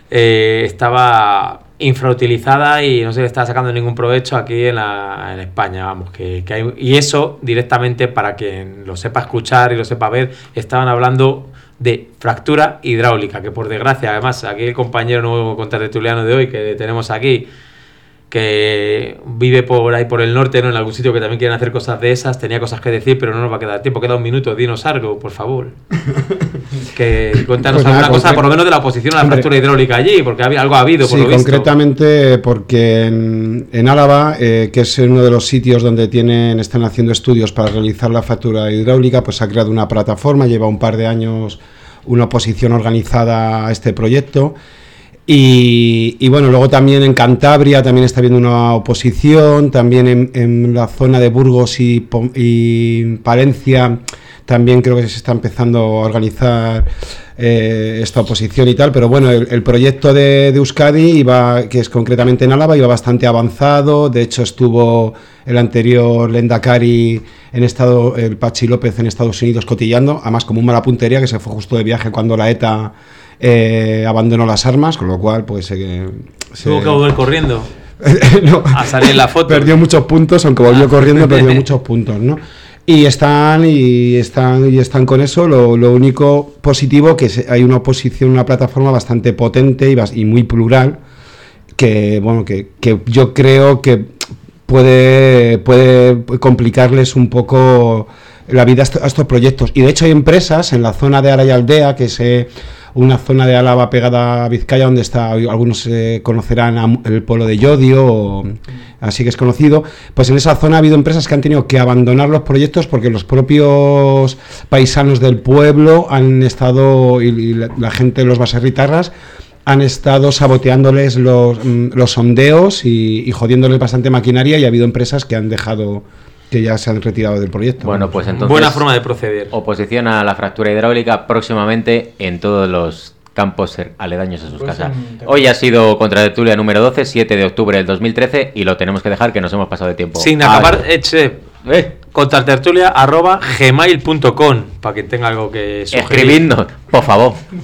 Eh, estaba infrautilizada y no se le estaba sacando ningún provecho aquí en, la, en España, vamos, que, que hay, y eso directamente, para quien lo sepa escuchar y lo sepa ver, estaban hablando de fractura hidráulica, que por desgracia, además, aquí el compañero nuevo contratertuliano de hoy que tenemos aquí, que vive por ahí por el norte, ¿no? En algún sitio que también quieren hacer cosas de esas, tenía cosas que decir, pero no nos va a quedar tiempo, queda un minuto, dinos algo, por favor. Que cuéntanos Pues nada, alguna cosa, concre- por lo menos de la oposición a la Hombre. fractura hidráulica allí, porque había, algo ha habido, por Sí, lo visto. concretamente porque en, en Álava, eh, que es uno de los sitios donde tienen están haciendo estudios para realizar la fractura hidráulica, pues se ha creado una plataforma, lleva un par de años una oposición organizada a este proyecto. Y, y bueno, luego también en Cantabria también está habiendo una oposición, también en, en la zona de Burgos y, Pom- y Palencia también creo que se está empezando a organizar eh, esta oposición y tal, pero bueno, el, el proyecto de, de Euskadi, iba, que es concretamente en Álava, iba bastante avanzado. De hecho estuvo el anterior Lehendakari en estado, el Pachi López, en Estados Unidos cotillando, además como un mala puntería, que se fue justo de viaje cuando la ETA eh, abandonó las armas, con lo cual pues eh, se, Tuvo que volver corriendo. no, a salir en la foto. Perdió muchos puntos, aunque volvió corriendo, perdió muchos puntos, ¿no? Y están y están y están con eso. Lo, lo único positivo que se, hay una oposición, una plataforma bastante potente y, bas, y muy plural, que bueno, que, que yo creo que puede puede complicarles un poco la vida a, est- a estos proyectos. Y de hecho hay empresas en la zona de Ara y Aldea, que es eh, una zona de Álava pegada a Vizcaya, donde está, algunos eh, conocerán a, el pueblo de Llodio, o, así que es conocido. Pues en esa zona ha habido empresas que han tenido que abandonar los proyectos porque los propios paisanos del pueblo han estado, y, y la, la gente de los baserritarras han estado saboteándoles los, los sondeos y, y jodiéndoles bastante maquinaria, y ha habido empresas que han dejado, que ya se han retirado del proyecto. Bueno, pues entonces... Buena forma de proceder. Oposición a la fractura hidráulica próximamente en todos los campos aledaños a sus Pues casas. en- Hoy ha sido Contratertulia número doce, siete de octubre del dos mil trece, y lo tenemos que dejar, que nos hemos pasado de tiempo. Sin Ah, acabar, eche, eh, contratertulia arroba gmail punto com, para quien tenga algo que sugerir. escribidnos, por favor.